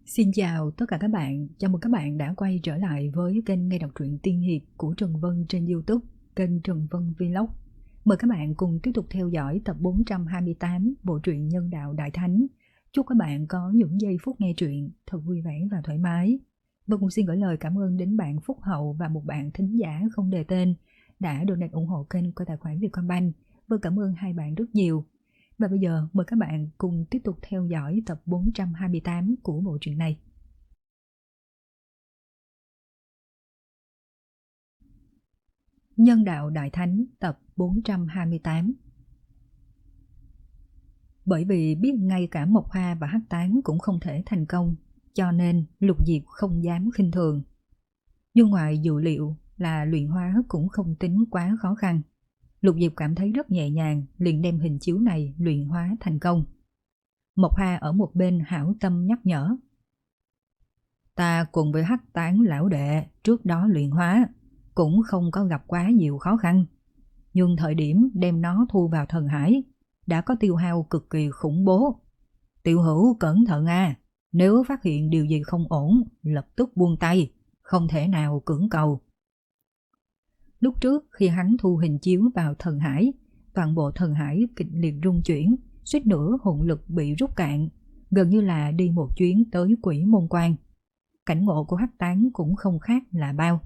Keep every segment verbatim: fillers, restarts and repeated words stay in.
Xin chào tất cả các bạn, chào mừng các bạn đã quay trở lại với kênh nghe đọc truyện tiên hiệp của Trần Vân trên YouTube, kênh Trần Vân Vlog. Mời các bạn cùng tiếp tục theo dõi tập bốn trăm hai mươi tám bộ truyện Nhân đạo Đại Thánh. Chúc các bạn có những giây phút nghe truyện thật vui vẻ và thoải mái. Và cũng xin gửi lời cảm ơn đến bạn Phúc Hậu và một bạn thính giả không đề tên đã donate ủng hộ kênh qua tài khoản Vietcombank. Và cảm ơn hai bạn rất nhiều. Và bây giờ mời các bạn cùng tiếp tục theo dõi tập bốn trăm hai mươi tám của bộ truyện này. Nhân đạo Đại Thánh tập bốn trăm hai mươi tám. Bởi vì biết ngay cả Mộc Hoa và Hắc Tán cũng không thể thành công, cho nên Lục Diệp không dám khinh thường. Nhưng ngoài dự liệu là luyện hóa cũng không tính quá khó khăn. Lục Diệp cảm thấy rất nhẹ nhàng, liền đem hình chiếu này luyện hóa thành công. Mộc Hoa ở một bên hảo tâm nhắc nhở. Ta cùng với Hắc Tán lão đệ trước đó luyện hóa, cũng không có gặp quá nhiều khó khăn. Nhưng thời điểm đem nó thu vào thần hải, đã có tiêu hao cực kỳ khủng bố. Tiểu hữu cẩn thận à, nếu phát hiện điều gì không ổn, lập tức buông tay, không thể nào cưỡng cầu. Lúc trước khi hắn thu hình chiếu vào thần hải, toàn bộ thần hải kịch liệt rung chuyển, suýt nữa hồn lực bị rút cạn, gần như là đi một chuyến tới Quỷ Môn Quan. Cảnh ngộ của Hắc Tán cũng không khác là bao.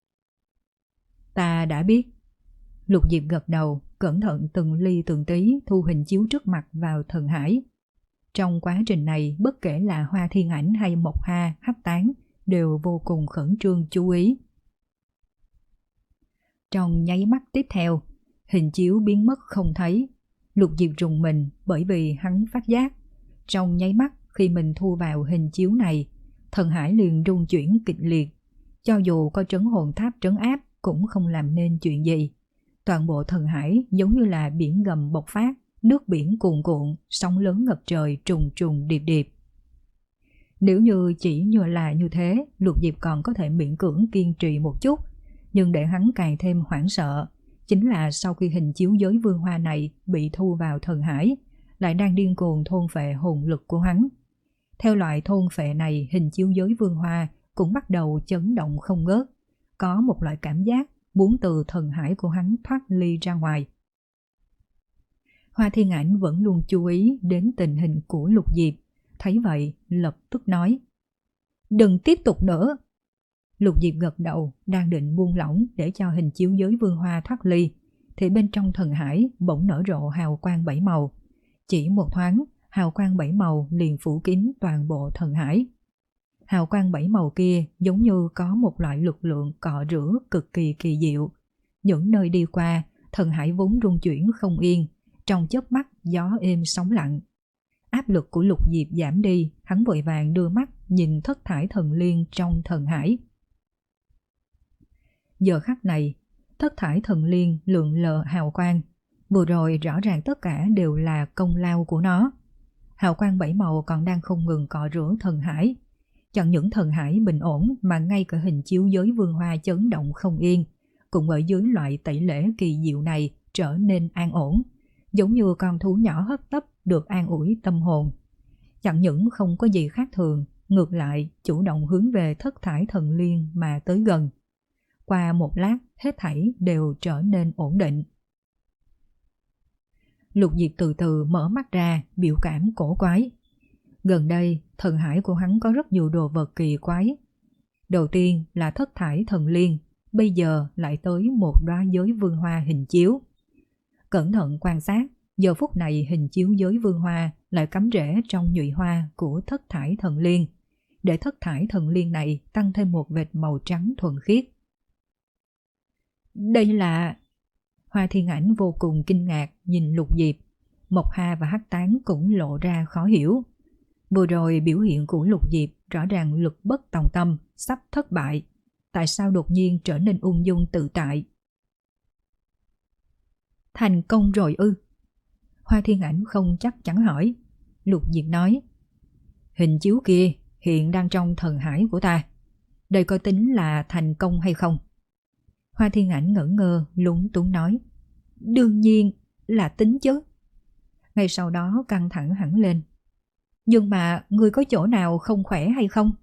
Ta đã biết. Lục Diệp gật đầu, cẩn thận từng ly từng tí thu hình chiếu trước mặt vào thần hải. Trong quá trình này, bất kể là Hoa Thiên Ảnh hay Mộc Hoa, Hắc Tán đều vô cùng khẩn trương chú ý. Trong nháy mắt tiếp theo, hình chiếu biến mất không thấy. Lục Diệp rùng mình bởi vì hắn phát giác. Trong nháy mắt khi mình thu vào hình chiếu này, thần hải liền rung chuyển kịch liệt. Cho dù có trấn hồn tháp trấn áp cũng không làm nên chuyện gì. Toàn bộ thần hải giống như là biển gầm bộc phát, nước biển cuồn cuộn, sóng lớn ngập trời trùng trùng điệp điệp. Nếu như chỉ như là như thế, Lục Diệp còn có thể miễn cưỡng kiên trì một chút. Nhưng để hắn càng thêm hoảng sợ, chính là sau khi hình chiếu giới vương hoa này bị thu vào thần hải, lại đang điên cuồng thôn phệ hồn lực của hắn. Theo loại thôn phệ này, hình chiếu giới vương hoa cũng bắt đầu chấn động không ngớt, có một loại cảm giác muốn từ thần hải của hắn thoát ly ra ngoài. Hoa Thiên Ảnh vẫn luôn chú ý đến tình hình của Lục Diệp, thấy vậy lập tức nói: Đừng tiếp tục nữa. Lục Diệp gật đầu, đang định buông lỏng để cho hình chiếu giới vương hoa thoát ly, thì bên trong thần hải bỗng nở rộ hào quang bảy màu. Chỉ một thoáng, hào quang bảy màu liền phủ kín toàn bộ thần hải. Hào quang bảy màu kia giống như có một loại lực lượng cọ rửa cực kỳ kỳ diệu. Những nơi đi qua, thần hải vốn rung chuyển không yên, trong chớp mắt gió êm sóng lặng. Áp lực của Lục Diệp giảm đi, hắn vội vàng đưa mắt nhìn thất thải thần liên trong thần hải. Giờ khắc này, thất thải thần liên lượn lờ hào quang. Vừa rồi rõ ràng tất cả đều là công lao của nó. Hào quang bảy màu còn đang không ngừng cọ rửa thần hải. Chẳng những thần hải bình ổn mà ngay cả hình chiếu giới vương hoa chấn động không yên, cũng ở dưới loại tẩy lễ kỳ diệu này trở nên an ổn, giống như con thú nhỏ hấp tấp được an ủi tâm hồn. Chẳng những không có gì khác thường, ngược lại chủ động hướng về thất thải thần liên mà tới gần. Qua một lát, hết thảy đều trở nên ổn định. Lục Diệp từ từ mở mắt ra, biểu cảm cổ quái. Gần đây, thần hải của hắn có rất nhiều đồ vật kỳ quái. Đầu tiên là thất thải thần liên, bây giờ lại tới một đóa giới vương hoa hình chiếu. Cẩn thận quan sát, giờ phút này hình chiếu giới vương hoa lại cắm rễ trong nhụy hoa của thất thải thần liên, để thất thải thần liên này tăng thêm một vệt màu trắng thuần khiết. Đây là... Hoa Thiên Ảnh vô cùng kinh ngạc nhìn Lục Diệp. Mộc Hoa và Hắc Tán cũng lộ ra khó hiểu. Vừa rồi biểu hiện của Lục Diệp rõ ràng lực bất tòng tâm, sắp thất bại. Tại sao đột nhiên trở nên ung dung tự tại? Thành công rồi ư? Hoa Thiên Ảnh không chắc chắn hỏi. Lục Diệp nói: Hình chiếu kia hiện đang trong thần hải của ta. Đây có tính là thành công hay không? Hoa Thiên Ảnh ngỡ ngơ lúng túng nói: Đương nhiên là tính chứ. Ngay sau đó căng thẳng hẳn lên. Nhưng mà ngươi có chỗ nào không khỏe hay không?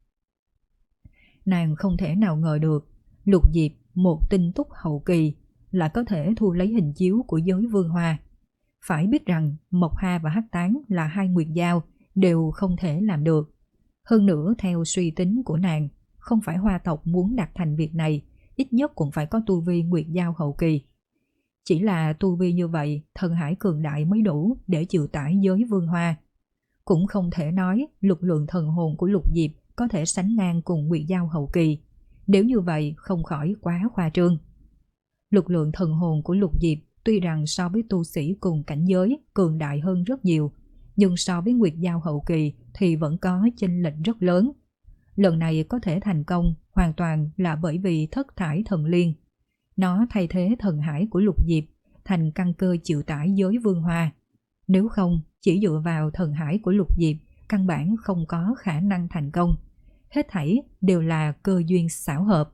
Nàng không thể nào ngờ được Lục Diệp, một tinh túc hậu kỳ, là có thể thu lấy hình chiếu của giới vương hoa. Phải biết rằng Mộc Hà và Hắc Tán là hai nguyệt giao, đều không thể làm được. Hơn nữa, theo suy tính của nàng, không phải hoa tộc muốn đạt thành việc này, ít nhất cũng phải có tu vi nguyệt giao hậu kỳ. Chỉ là tu vi như vậy, thần hải cường đại mới đủ để chịu tải giới vương hoa. Cũng không thể nói lực lượng thần hồn của Lục Diệp có thể sánh ngang cùng nguyệt giao hậu kỳ. Nếu như vậy không khỏi quá khoa trương. Lực lượng thần hồn của Lục Diệp tuy rằng so với tu sĩ cùng cảnh giới cường đại hơn rất nhiều, nhưng so với nguyệt giao hậu kỳ thì vẫn có chênh lệch rất lớn. Lần này có thể thành công hoàn toàn là bởi vì thất thải thần liên. Nó thay thế thần hải của Lục Diệp thành căn cơ chịu tải giới vương hoa. Nếu không, chỉ dựa vào thần hải của Lục Diệp, căn bản không có khả năng thành công. Hết thảy đều là cơ duyên xảo hợp.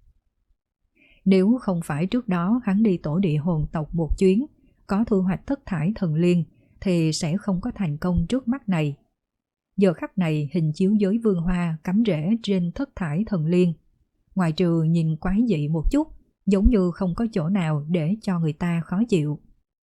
Nếu không phải trước đó hắn đi tổ địa hồn tộc một chuyến, có thu hoạch thất thải thần liên, thì sẽ không có thành công trước mắt này. Giờ khắc này hình chiếu giới vương hoa cắm rễ trên thất thải thần liên. Ngoài trừ nhìn quái dị một chút, giống như không có chỗ nào để cho người ta khó chịu.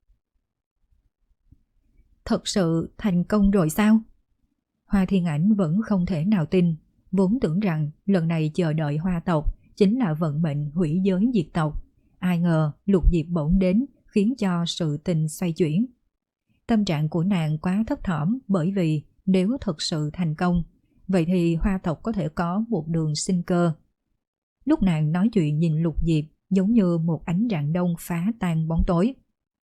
Thật sự thành công rồi sao? Hoa Thiên Ảnh vẫn không thể nào tin, vốn tưởng rằng lần này chờ đợi hoa tộc chính là vận mệnh hủy giới diệt tộc. Ai ngờ Lục Diệp bỗng đến khiến cho sự tình xoay chuyển. Tâm trạng của nàng quá thấp thỏm, bởi vì nếu thật sự thành công, vậy thì hoa tộc có thể có một đường sinh cơ. Lúc nàng nói chuyện nhìn Lục Diệp giống như một ánh rạng đông phá tan bóng tối.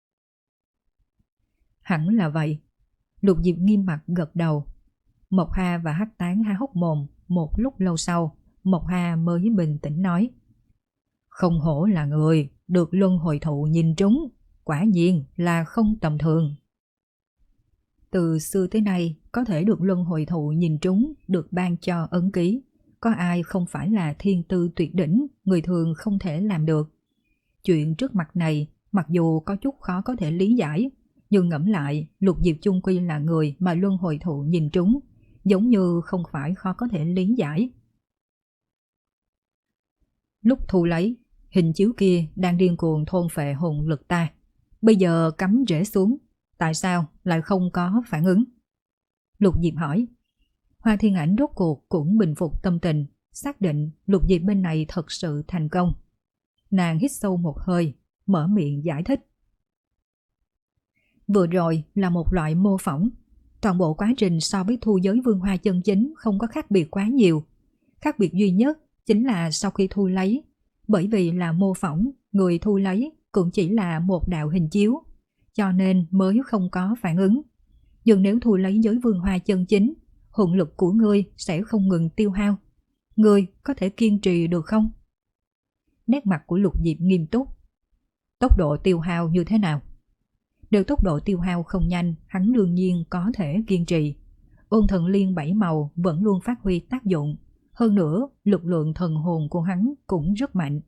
Hẳn là vậy. Lục Diệp nghiêm mặt gật đầu. Mộc Hà và Hắc Tán há hốc mồm. Một lúc lâu sau, Mộc Hà mới bình tĩnh nói: không hổ là người được luân hồi thụ nhìn trúng, quả nhiên là không tầm thường. Từ xưa tới nay, có thể được luân hồi thụ nhìn trúng, được ban cho ấn ký, có ai không phải là thiên tư tuyệt đỉnh, người thường không thể làm được. Chuyện trước mặt này, mặc dù có chút khó có thể lý giải, nhưng ngẫm lại, Lục Diệp chung quy là người mà luân hồi thụ nhìn trúng, giống như không phải khó có thể lý giải. Lúc thu lấy, hình chiếu kia đang điên cuồng thôn phệ hồn lực ta. Bây giờ cắm rễ xuống, tại sao lại không có phản ứng? Lục Diệp hỏi. Hoa Thiên Ảnh rốt cuộc cũng bình phục tâm tình, xác định Lục Diệp bên này thật sự thành công. Nàng hít sâu một hơi, mở miệng giải thích. Vừa rồi là một loại mô phỏng. Toàn bộ quá trình so với thu giới vương hoa chân chính không có khác biệt quá nhiều. Khác biệt duy nhất chính là sau khi thu lấy, bởi vì là mô phỏng, người thu lấy cũng chỉ là một đạo hình chiếu, cho nên mới không có phản ứng. Nhưng nếu thu lấy giới vương hoa chân chính, hồn lực của ngươi sẽ không ngừng tiêu hao. Ngươi có thể kiên trì được không? Nét mặt của Lục Diệp nghiêm túc. Tốc độ tiêu hao như thế nào? Nếu tốc độ tiêu hao không nhanh, hắn đương nhiên có thể kiên trì. Ôn thần liên bảy màu vẫn luôn phát huy tác dụng. Hơn nữa, lực lượng thần hồn của hắn cũng rất mạnh.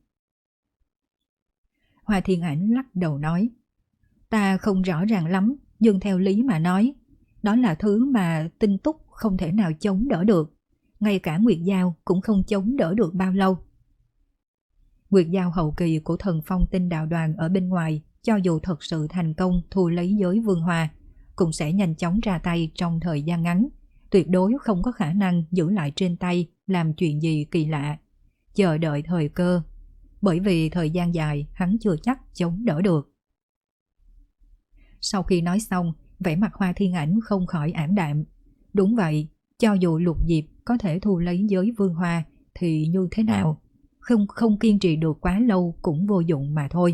Hoa Thiên Ảnh lắc đầu nói. Ta không rõ ràng lắm, nhưng theo lý mà nói, đó là thứ mà tinh túc không thể nào chống đỡ được. Ngay cả Nguyệt Giao cũng không chống đỡ được bao lâu. Nguyệt Giao hậu kỳ của thần phong tinh đạo đoàn ở bên ngoài, cho dù thật sự thành công thu lấy giới vương hoa, cũng sẽ nhanh chóng ra tay trong thời gian ngắn, tuyệt đối không có khả năng giữ lại trên tay làm chuyện gì kỳ lạ, chờ đợi thời cơ, bởi vì thời gian dài hắn chưa chắc chống đỡ được. Sau khi nói xong, vẻ mặt Hoa Thiên Ảnh không khỏi ảm đạm. Đúng vậy, cho dù Lục Diệp có thể thu lấy giới vương hoa thì như thế nào, không không kiên trì được quá lâu cũng vô dụng mà thôi.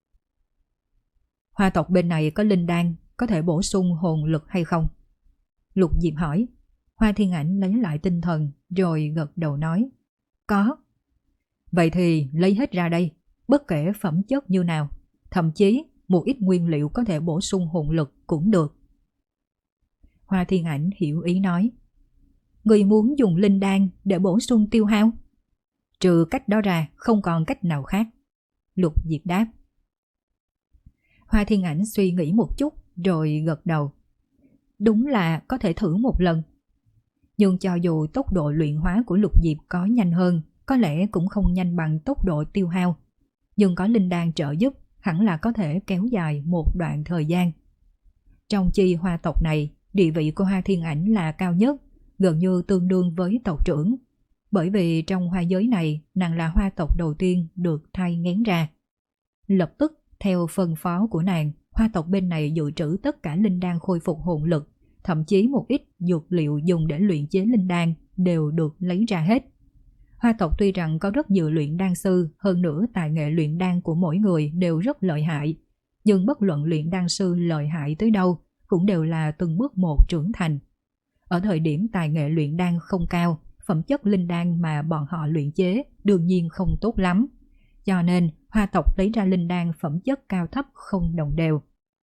Hoa tộc bên này có linh đan, có thể bổ sung hồn lực hay không? Lục Diệp hỏi. Hoa Thiên Ảnh lấy lại tinh thần rồi gật đầu nói. Có. Vậy thì lấy hết ra đây, bất kể phẩm chất như nào, thậm chí một ít nguyên liệu có thể bổ sung hồn lực cũng được. Hoa Thiên Ảnh hiểu ý nói. Người muốn dùng linh đan để bổ sung tiêu hao? Trừ cách đó ra không còn cách nào khác. Lục Diệp đáp. Hoa Thiên Ảnh suy nghĩ một chút rồi gật đầu. Đúng là có thể thử một lần. Nhưng cho dù tốc độ luyện hóa của Lục Diệp có nhanh hơn, có lẽ cũng không nhanh bằng tốc độ tiêu hao. Nhưng có linh đan trợ giúp, hẳn là có thể kéo dài một đoạn thời gian. Trong chi hoa tộc này, địa vị của Hoa Thiên Ảnh là cao nhất, gần như tương đương với tộc trưởng. Bởi vì trong hoa giới này, nàng là hoa tộc đầu tiên được thai nghén ra. Lập tức, theo phân phó của nàng, hoa tộc bên này dự trữ tất cả linh đan khôi phục hồn lực, thậm chí một ít dược liệu dùng để luyện chế linh đan đều được lấy ra hết. Hoa tộc tuy rằng có rất nhiều luyện đan sư, hơn nữa tài nghệ luyện đan của mỗi người đều rất lợi hại, nhưng bất luận luyện đan sư lợi hại tới đâu cũng đều là từng bước một trưởng thành. Ở thời điểm tài nghệ luyện đan không cao, phẩm chất linh đan mà bọn họ luyện chế đương nhiên không tốt lắm. Cho nên hoa tộc lấy ra linh đan phẩm chất cao thấp không đồng đều.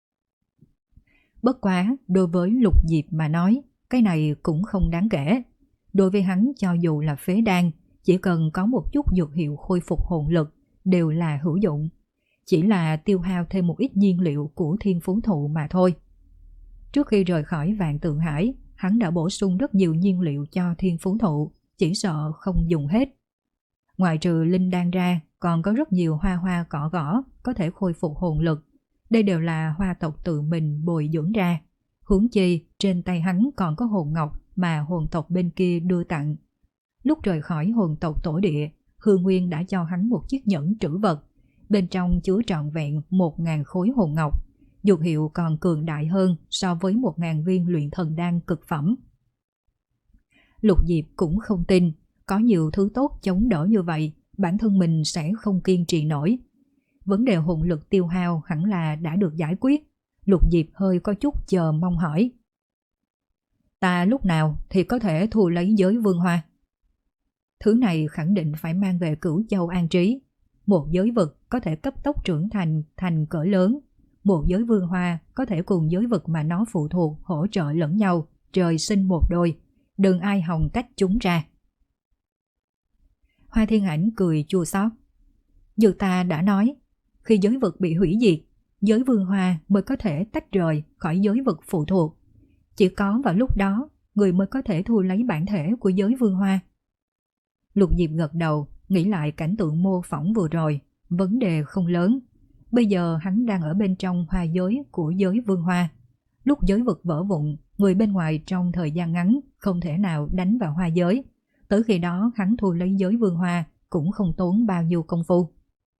Bất quá, đối với Lục Diệp mà nói, cái này cũng không đáng kể. Đối với hắn cho dù là phế đan, chỉ cần có một chút dược hiệu khôi phục hồn lực đều là hữu dụng. Chỉ là tiêu hao thêm một ít nhiên liệu của thiên phú thụ mà thôi. Trước khi rời khỏi Vạn Tượng Hải, hắn đã bổ sung rất nhiều nhiên liệu cho thiên phú thụ, chỉ sợ không dùng hết. Ngoài trừ linh đan ra, còn có rất nhiều hoa hoa cỏ gõ có thể khôi phục hồn lực. Đây đều là hoa tộc tự mình bồi dưỡng ra. Huống chi, trên tay hắn còn có hồn ngọc mà hồn tộc bên kia đưa tặng. Lúc rời khỏi hồn tộc tổ địa, Hương Nguyên đã cho hắn một chiếc nhẫn trữ vật. Bên trong chứa trọn vẹn một ngàn khối hồn ngọc. Dược hiệu còn cường đại hơn so với một ngàn viên luyện thần đan cực phẩm. Lục Diệp cũng không tin, có nhiều thứ tốt chống đỡ như vậy, bản thân mình sẽ không kiên trì nổi. Vấn đề hồn lực tiêu hao hẳn là đã được giải quyết. Lục Diệp hơi có chút chờ mong hỏi. Ta lúc nào thì có thể thu lấy giới vương hoa? Thứ này khẳng định phải mang về Cửu Châu an trí. Một giới vực có thể cấp tốc trưởng thành thành cỡ lớn. Một giới vương hoa có thể cùng giới vực mà nó phụ thuộc hỗ trợ lẫn nhau, trời sinh một đôi, đừng ai hòng tách chúng ra. Hoa Thiên Ảnh cười chua xót. Như ta đã nói, khi giới vực bị hủy diệt, giới vương hoa mới có thể tách rời khỏi giới vực phụ thuộc. Chỉ có vào lúc đó, người mới có thể thu lấy bản thể của giới vương hoa. Lục Diệp gật đầu, nghĩ lại cảnh tượng mô phỏng vừa rồi, vấn đề không lớn. Bây giờ hắn đang ở bên trong hoa giới của giới vương hoa. Lúc giới vực vỡ vụn, người bên ngoài trong thời gian ngắn không thể nào đánh vào hoa giới. Tới khi đó hắn thu lấy giới vương hoa cũng không tốn bao nhiêu công phu.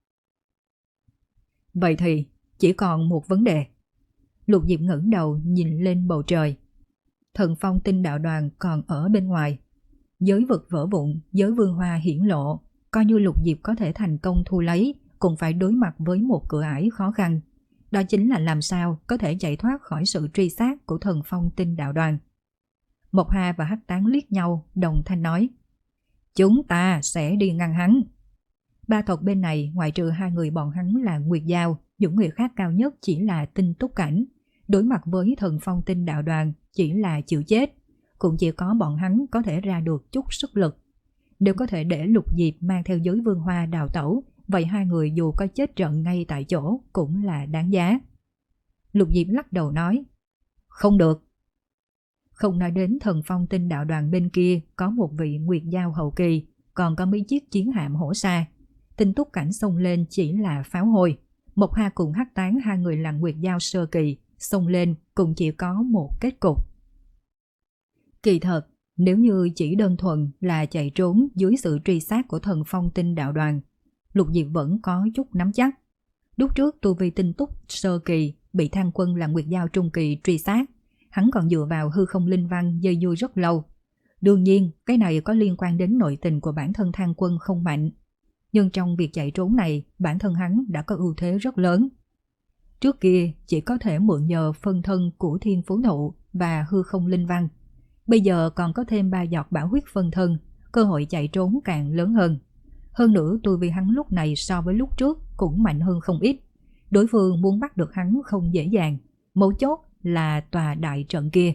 Vậy thì chỉ còn một vấn đề. Lục Diệp ngẩng đầu nhìn lên bầu trời. Thần Phong Tinh Đạo Đoàn còn ở bên ngoài. Giới vực vỡ vụn, giới vương hoa hiển lộ. Coi như Lục Diệp có thể thành công thu lấy, cũng phải đối mặt với một cửa ải khó khăn. Đó chính là làm sao có thể chạy thoát khỏi sự truy sát của Thần Phong Tinh Đạo Đoàn. Mộc Hà và Hắc Tán liếc nhau, đồng thanh nói. Chúng ta sẽ đi ngăn hắn. Ba tộc bên này ngoại trừ hai người bọn hắn là Nguyệt Giao, những người khác cao nhất chỉ là Tinh Túc Cảnh. Đối mặt với Thần Phong Tinh Đạo Đoàn chỉ là chịu chết. Cũng chỉ có bọn hắn có thể ra được chút sức lực. Nếu có thể để Lục Diệp mang theo giới vương hoa đào tẩu, vậy hai người dù có chết trận ngay tại chỗ cũng là đáng giá. Lục Diệp lắc đầu nói. Không được. Không nói đến Thần Phong Tinh Đạo Đoàn bên kia có một vị Nguyệt Giao hậu kỳ, còn có mấy chiếc chiến hạm hổ xa. Tinh Túc Cảnh xông lên chỉ là pháo hôi. Mộc Hà cùng Hắc Tán hai người là Nguyệt Giao sơ kỳ, xông lên cũng chỉ có một kết cục. Kỳ thật, nếu như chỉ đơn thuần là chạy trốn dưới sự truy sát của Thần Phong Tinh Đạo Đoàn, Lục Diệp vẫn có chút nắm chắc. Lúc trước tu vi Tinh Túc sơ kỳ bị Thang Quân là Nguyệt Giao trung kỳ truy sát, hắn còn dựa vào hư không linh văn dây dưa rất lâu. Đương nhiên, cái này có liên quan đến nội tình của bản thân Thang Quân không mạnh. Nhưng trong việc chạy trốn này, bản thân hắn đã có ưu thế rất lớn. Trước kia chỉ có thể mượn nhờ phân thân của Thiên Phú Thụ và hư không linh văn. Bây giờ còn có thêm ba giọt bảo huyết phân thân, cơ hội chạy trốn càng lớn hơn. Hơn nữa tu vi hắn lúc này so với lúc trước cũng mạnh hơn không ít. Đối phương muốn bắt được hắn không dễ dàng, mấu chốt là tòa đại trận kia.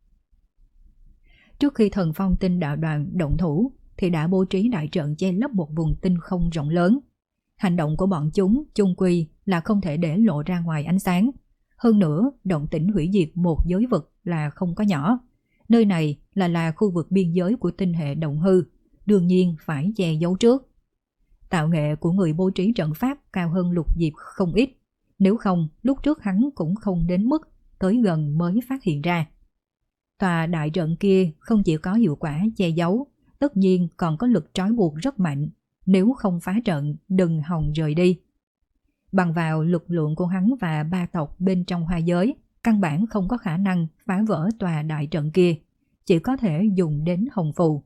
Trước khi Thần Phong Tinh Đạo Đoàn động thủ thì đã bố trí đại trận che lấp một vùng tinh không rộng lớn. Hành động của bọn chúng chung quy là không thể để lộ ra ngoài ánh sáng. Hơn nữa, động tĩnh hủy diệt một giới vực là không có nhỏ. Nơi này là là khu vực biên giới của tinh hệ Động Hư, đương nhiên phải che giấu trước. Tạo nghệ của người bố trí trận pháp cao hơn Lục Diệp không ít, nếu không lúc trước hắn cũng không đến mức tới gần mới phát hiện ra. Tòa đại trận kia không chỉ có hiệu quả che giấu, tất nhiên còn có lực trói buộc rất mạnh, nếu không phá trận đừng hòng rời đi. Bằng vào lực lượng của hắn và ba tộc bên trong Hoa giới, căn bản không có khả năng phá vỡ tòa đại trận kia, chỉ có thể dùng đến hồng phù.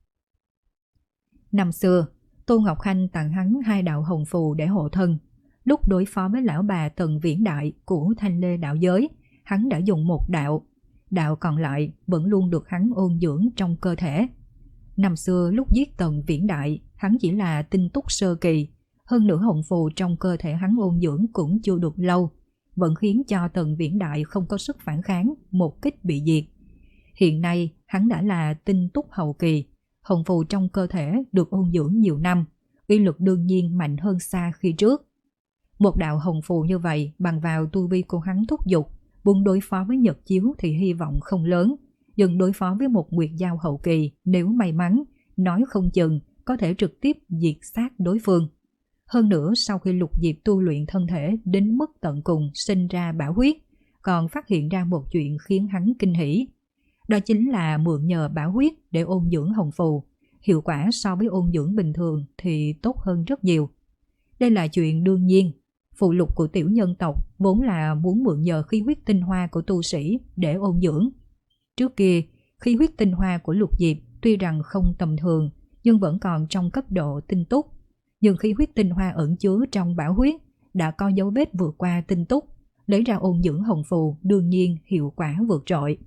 Năm xưa, Tô Ngọc Khanh tặng hắn hai đạo hồng phù để hộ thân. Lúc đối phó với lão bà Tần Viễn Đại của Thanh Lê đạo giới, hắn đã dùng một đạo, đạo còn lại vẫn luôn được hắn ôn dưỡng trong cơ thể. Năm xưa lúc giết Tần Viễn Đại, hắn chỉ là tinh túc sơ kỳ, hơn nữa hồng phù trong cơ thể hắn ôn dưỡng cũng chưa được lâu, vẫn khiến cho Tần Viễn Đại không có sức phản kháng, một kích bị diệt. Hiện nay hắn đã là tinh túc hậu kỳ, hồng phù trong cơ thể được ôn dưỡng nhiều năm, uy lực đương nhiên mạnh hơn xa khi trước. Một đạo hồng phù như vậy bằng vào tu vi của hắn thúc giục, muốn đối phó với Nhật Chiếu thì hy vọng không lớn, nhưng đối phó với một Nguyệt Giao hậu kỳ nếu may mắn, nói không chừng có thể trực tiếp diệt sát đối phương. Hơn nữa sau khi Lục Diệp tu luyện thân thể đến mức tận cùng sinh ra bảo huyết, còn phát hiện ra một chuyện khiến hắn kinh hỉ. Đó chính là mượn nhờ bảo huyết để ôn dưỡng hồng phù, hiệu quả so với ôn dưỡng bình thường thì tốt hơn rất nhiều. Đây là chuyện đương nhiên, phụ lục của tiểu nhân tộc vốn là muốn mượn nhờ khí huyết tinh hoa của tu sĩ để ôn dưỡng. Trước kia, khí huyết tinh hoa của Lục Diệp tuy rằng không tầm thường nhưng vẫn còn trong cấp độ tinh túc, nhưng khí huyết tinh hoa ẩn chứa trong bảo huyết đã có dấu vết vượt qua tinh túc, lấy ra ôn dưỡng hồng phù đương nhiên hiệu quả vượt trội.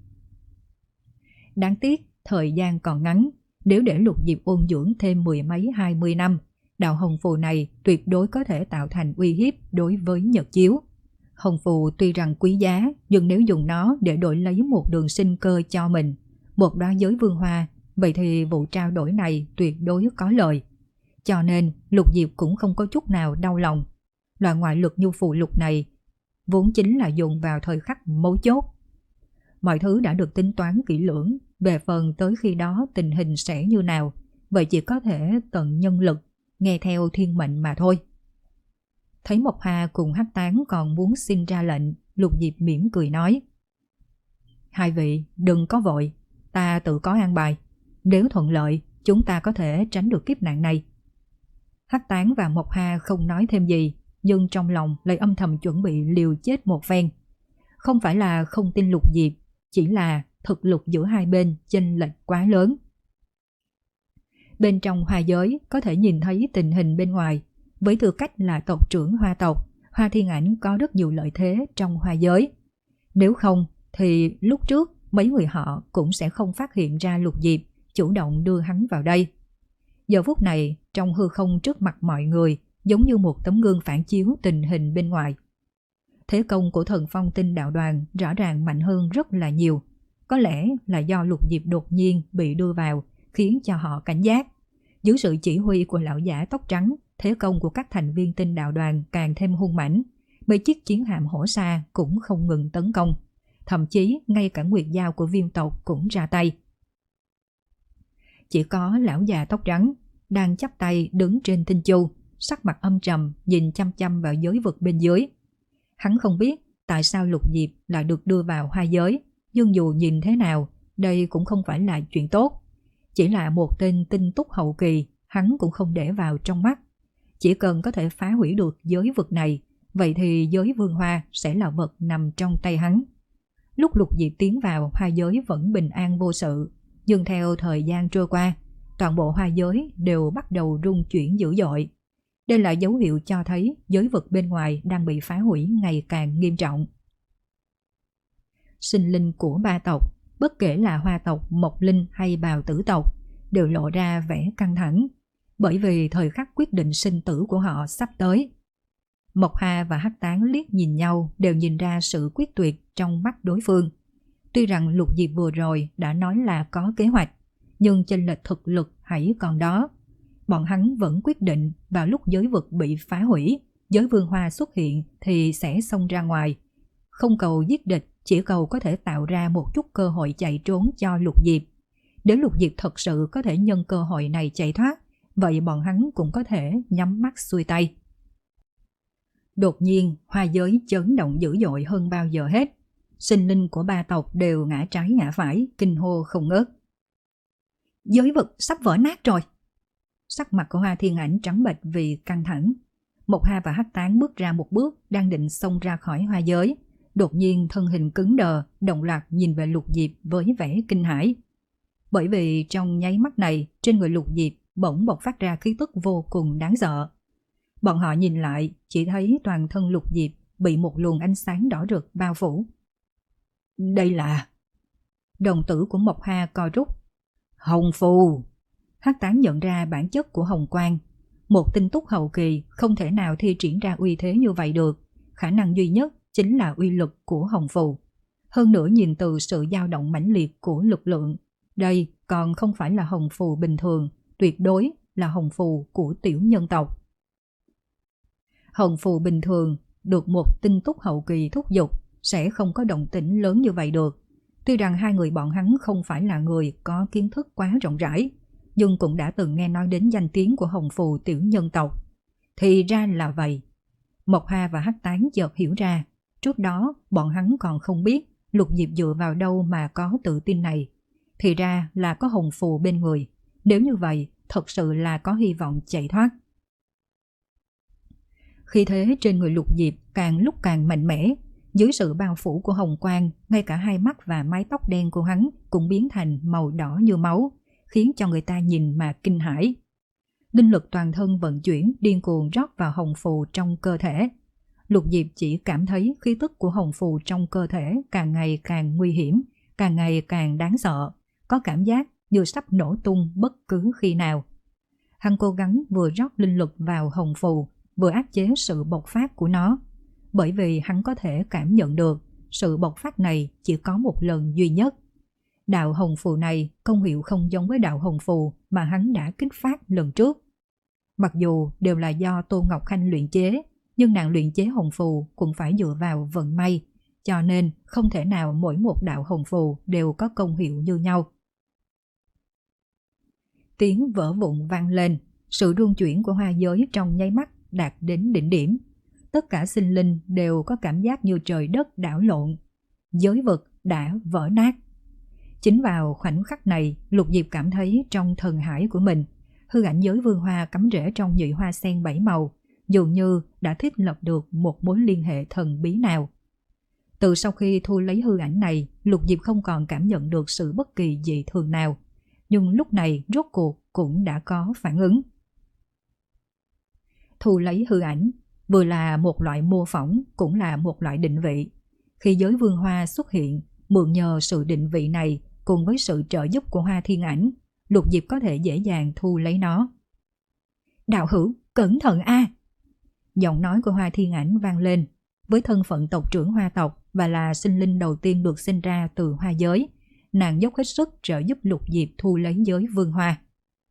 Đáng tiếc, thời gian còn ngắn, nếu để Lục Diệp ôn dưỡng thêm mười mấy hai mươi năm, đạo hồng phù này tuyệt đối có thể tạo thành uy hiếp đối với Nhật Chiếu. Hồng phù tuy rằng quý giá, nhưng nếu dùng nó để đổi lấy một đường sinh cơ cho mình, một đóa giới vương hoa, vậy thì vụ trao đổi này tuyệt đối có lợi. Cho nên Lục Diệp cũng không có chút nào đau lòng. Loại ngoại lực như phù lục này vốn chính là dùng vào thời khắc mấu chốt. Mọi thứ đã được tính toán kỹ lưỡng, về phần tới khi đó tình hình sẽ như nào, vậy chỉ có thể tận nhân lực, nghe theo thiên mệnh mà thôi. Thấy Mộc Hà cùng Hắc Tán còn muốn xin ra lệnh, Lục Diệp mỉm cười nói: Hai vị đừng có vội, ta tự có an bài. Nếu thuận lợi, chúng ta có thể tránh được kiếp nạn này. Hắc Tán và Mộc Hà không nói thêm gì, nhưng trong lòng lại âm thầm chuẩn bị liều chết một phen. Không phải là không tin Lục Diệp, chỉ là thực lực giữa hai bên chênh lệch quá lớn. Bên trong Hoa giới có thể nhìn thấy tình hình bên ngoài. Với tư cách là tộc trưởng Hoa tộc, Hoa Thiên Ảnh có rất nhiều lợi thế trong Hoa giới. Nếu không thì lúc trước mấy người họ cũng sẽ không phát hiện ra Lục Diệp chủ động đưa hắn vào đây. Giờ phút này trong hư không trước mặt mọi người giống như một tấm gương phản chiếu tình hình bên ngoài. Thế công của Thần Phong Tinh đạo đoàn rõ ràng mạnh hơn rất là nhiều. Có lẽ là do Lục Diệp đột nhiên bị đưa vào khiến cho họ cảnh giác. Dưới sự chỉ huy của lão giả tóc trắng, thế công của các thành viên Tinh đạo đoàn càng thêm hung mãnh. Mấy chiếc chiến hạm hổ xa cũng không ngừng tấn công. Thậm chí ngay cả Nguyệt Giao của Viêm tộc cũng ra tay. Chỉ có lão già tóc trắng đang chắp tay đứng trên tinh chu, sắc mặt âm trầm nhìn chăm chăm vào giới vực bên dưới. Hắn không biết tại sao Lục Diệp lại được đưa vào Hoa giới, nhưng dù nhìn thế nào, đây cũng không phải là chuyện tốt. Chỉ là một tên tinh túc hậu kỳ, hắn cũng không để vào trong mắt. Chỉ cần có thể phá hủy được giới vực này, vậy thì giới vương hoa sẽ là vật nằm trong tay hắn. Lúc Lục Diệp tiến vào Hoa giới vẫn bình an vô sự, nhưng theo thời gian trôi qua, toàn bộ Hoa giới đều bắt đầu rung chuyển dữ dội. Đây là dấu hiệu cho thấy giới vực bên ngoài đang bị phá hủy ngày càng nghiêm trọng. Sinh linh của ba tộc, bất kể là Hoa tộc, Mộc Linh hay Bào Tử tộc, đều lộ ra vẻ căng thẳng, bởi vì thời khắc quyết định sinh tử của họ sắp tới. Mộc Hà và Hắc Tán liếc nhìn nhau đều nhìn ra sự quyết tuyệt trong mắt đối phương. Tuy rằng Lục Diệp vừa rồi đã nói là có kế hoạch, nhưng chênh lệch thực lực hãy còn đó. Bọn hắn vẫn quyết định vào lúc giới vực bị phá hủy, giới vương hoa xuất hiện thì sẽ xông ra ngoài. không cầu giết địch, chỉ cầu có thể tạo ra một chút cơ hội chạy trốn cho Lục Diệp. Nếu Lục Diệp thật sự có thể nhân cơ hội này chạy thoát, vậy bọn hắn cũng có thể nhắm mắt xuôi tay. Đột nhiên, hoa giới chấn động dữ dội hơn bao giờ hết. Sinh linh của ba tộc đều ngã trái ngã phải, kinh hô không ngớt. Giới vực sắp vỡ nát rồi. Sắc mặt của Hoa Thiên Ảnh trắng bệch vì căng thẳng. Mộc Hà và Hắc Tán bước ra một bước, đang định xông ra khỏi hoa giới. Đột nhiên thân hình cứng đờ, động loạt nhìn về Lục Diệp với vẻ kinh hãi. Bởi vì trong nháy mắt này, trên người Lục Diệp bỗng bộc phát ra khí tức vô cùng đáng sợ. Bọn họ nhìn lại, chỉ thấy toàn thân Lục Diệp bị một luồng ánh sáng đỏ rực bao phủ. Đây là... Đồng tử của Mộc Hà co rút. Hồng phù! Hắc Tán nhận ra bản chất của hồng quang. Một tinh túc hậu kỳ không thể nào thi triển ra uy thế như vậy được. Khả năng duy nhất chính là uy lực của hồng phù. Hơn nữa nhìn từ sự dao động mãnh liệt của lực lượng, đây còn không phải là hồng phù bình thường, tuyệt đối là hồng phù của tiểu nhân tộc. Hồng phù bình thường được một tinh túc hậu kỳ thúc giục sẽ không có động tĩnh lớn như vậy được. Tuy rằng hai người bọn hắn không phải là người có kiến thức quá rộng rãi, nhưng cũng đã từng nghe nói đến danh tiếng của hồng phù tiểu nhân tộc. Thì ra là vậy. Mộc Hà và Hắc Tán chợt hiểu ra, trước đó bọn hắn còn không biết Lục Diệp dựa vào đâu mà có tự tin này. Thì ra là có hồng phù bên người. Nếu như vậy, thật sự là có hy vọng chạy thoát. Khi thế trên người Lục Diệp càng lúc càng mạnh mẽ. Dưới sự bao phủ của hồng quang, ngay cả hai mắt và mái tóc đen của hắn cũng biến thành màu đỏ như máu, khiến cho người ta nhìn mà kinh hãi. Linh lực toàn thân vận chuyển điên cuồng rót vào hồng phù trong cơ thể. Lục Diệp chỉ cảm thấy khí tức của hồng phù trong cơ thể càng ngày càng nguy hiểm, càng ngày càng đáng sợ, có cảm giác như sắp nổ tung bất cứ khi nào. Hắn cố gắng vừa rót linh lực vào hồng phù, vừa áp chế sự bộc phát của nó, bởi vì hắn có thể cảm nhận được sự bộc phát này chỉ có một lần duy nhất. Đạo hồng phù này công hiệu không giống với đạo hồng phù mà hắn đã kích phát lần trước. Mặc dù đều là do Tô Ngọc Khanh luyện chế, nhưng nàng luyện chế hồng phù cũng phải dựa vào vận may, cho nên không thể nào mỗi một đạo hồng phù đều có công hiệu như nhau. Tiếng vỡ vụn vang lên, sự rung chuyển của hoa giới trong nháy mắt đạt đến đỉnh điểm. Tất cả sinh linh đều có cảm giác như trời đất đảo lộn. Giới vực đã vỡ nát. Chính vào khoảnh khắc này, Lục Diệp cảm thấy trong thần hải của mình, hư ảnh giới vương hoa cắm rễ trong nhụy hoa sen bảy màu, dường như đã thiết lập được một mối liên hệ thần bí nào. Từ sau khi thu lấy hư ảnh này, Lục Diệp không còn cảm nhận được sự bất kỳ dị thường nào. Nhưng lúc này rốt cuộc cũng đã có phản ứng. Thu lấy hư ảnh vừa là một loại mô phỏng, cũng là một loại định vị. Khi giới vương hoa xuất hiện, mượn nhờ sự định vị này cùng với sự trợ giúp của Hoa Thiên Ảnh, Lục Diệp có thể dễ dàng thu lấy nó. Đạo hữu, cẩn thận a! Giọng nói của Hoa Thiên Ảnh vang lên. Với thân phận tộc trưởng hoa tộc và là sinh linh đầu tiên được sinh ra từ hoa giới, nàng dốc hết sức trợ giúp Lục Diệp thu lấy giới vương hoa.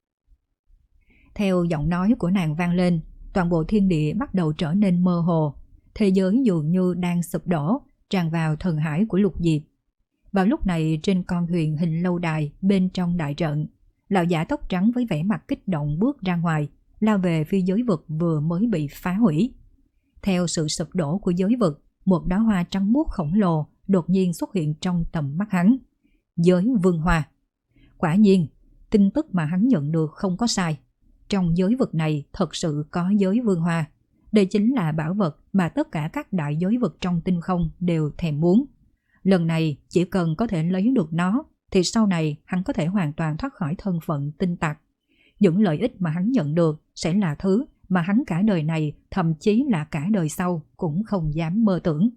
Theo giọng nói của nàng vang lên, toàn bộ thiên địa bắt đầu trở nên mơ hồ. Thế giới dường như đang sụp đổ, tràn vào thần hải của Lục Diệp. Vào lúc này trên con thuyền hình lâu đài bên trong đại trận, lão giả tóc trắng với vẻ mặt kích động bước ra ngoài, lao về phía giới vực vừa mới bị phá hủy. Theo sự sụp đổ của giới vực, một đóa hoa trắng muốt khổng lồ đột nhiên xuất hiện trong tầm mắt hắn. Giới vương hoa. Quả nhiên, tin tức mà hắn nhận được không có sai. Trong giới vực này thật sự có giới vương hoa. Đây chính là bảo vật mà tất cả các đại giới vực trong tinh không đều thèm muốn. Lần này chỉ cần có thể lấy được nó, thì sau này hắn có thể hoàn toàn thoát khỏi thân phận tinh tặc. Những lợi ích mà hắn nhận được sẽ là thứ mà hắn cả đời này, thậm chí là cả đời sau cũng không dám mơ tưởng.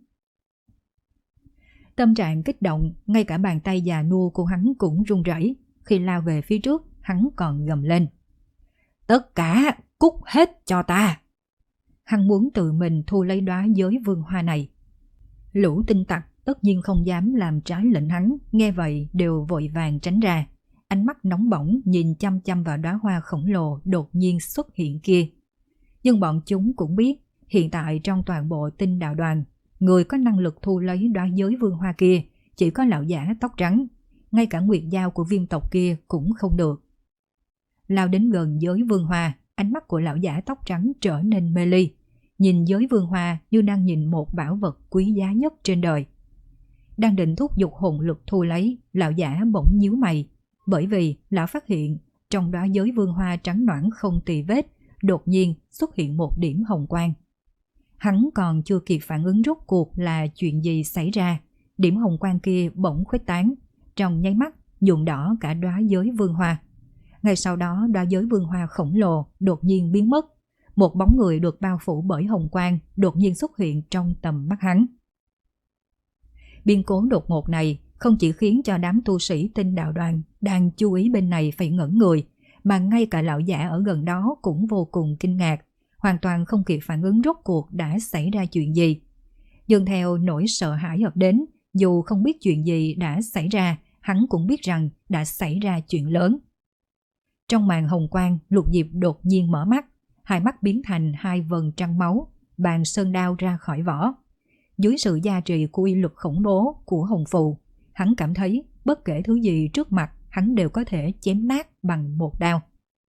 Tâm trạng kích động, ngay cả bàn tay già nua của hắn cũng run rẩy. Khi lao về phía trước, hắn còn gầm lên: tất cả cút hết cho ta! Hắn muốn tự mình thu lấy đóa giới vương hoa này. Lũ tinh tặc tất nhiên không dám làm trái lệnh hắn, nghe vậy đều vội vàng tránh ra. Ánh mắt nóng bỏng nhìn chăm chăm vào đóa hoa khổng lồ đột nhiên xuất hiện kia. Nhưng bọn chúng cũng biết, hiện tại trong toàn bộ tinh đạo đoàn, người có năng lực thu lấy đóa giới vương hoa kia chỉ có lão giả tóc trắng, ngay cả nguyệt dao của viêm tộc kia cũng không được. Lao đến gần giới vương hoa, ánh mắt của lão giả tóc trắng trở nên mê ly, nhìn giới vương hoa như đang nhìn một bảo vật quý giá nhất trên đời. Đang định thúc giục hồn lực thu lấy, lão giả bỗng nhíu mày, bởi vì lão phát hiện trong đóa giới vương hoa trắng nõn không tì vết, đột nhiên xuất hiện một điểm hồng quang. Hắn còn chưa kịp phản ứng rốt cuộc là chuyện gì xảy ra, điểm hồng quang kia bỗng khuếch tán, trong nháy mắt nhuộm đỏ cả đóa giới vương hoa. Ngay sau đó đóa giới vương hoa khổng lồ đột nhiên biến mất, một bóng người được bao phủ bởi hồng quang đột nhiên xuất hiện trong tầm mắt hắn. Biến cố đột ngột này không chỉ khiến cho đám tu sĩ tinh đạo đoàn đang chú ý bên này phải ngẩn người, mà ngay cả lão giả ở gần đó cũng vô cùng kinh ngạc, hoàn toàn không kịp phản ứng rốt cuộc đã xảy ra chuyện gì. Dường theo nỗi sợ hãi ập đến, dù không biết chuyện gì đã xảy ra, hắn cũng biết rằng đã xảy ra chuyện lớn. Trong màn hồng quang, Lục Diệp đột nhiên mở mắt, hai mắt biến thành hai vầng trăng máu, bàn sơn đao ra khỏi vỏ. Dưới sự gia trì của uy lực khủng bố của hồng phù, hắn cảm thấy bất kể thứ gì trước mặt hắn đều có thể chém nát bằng một đao.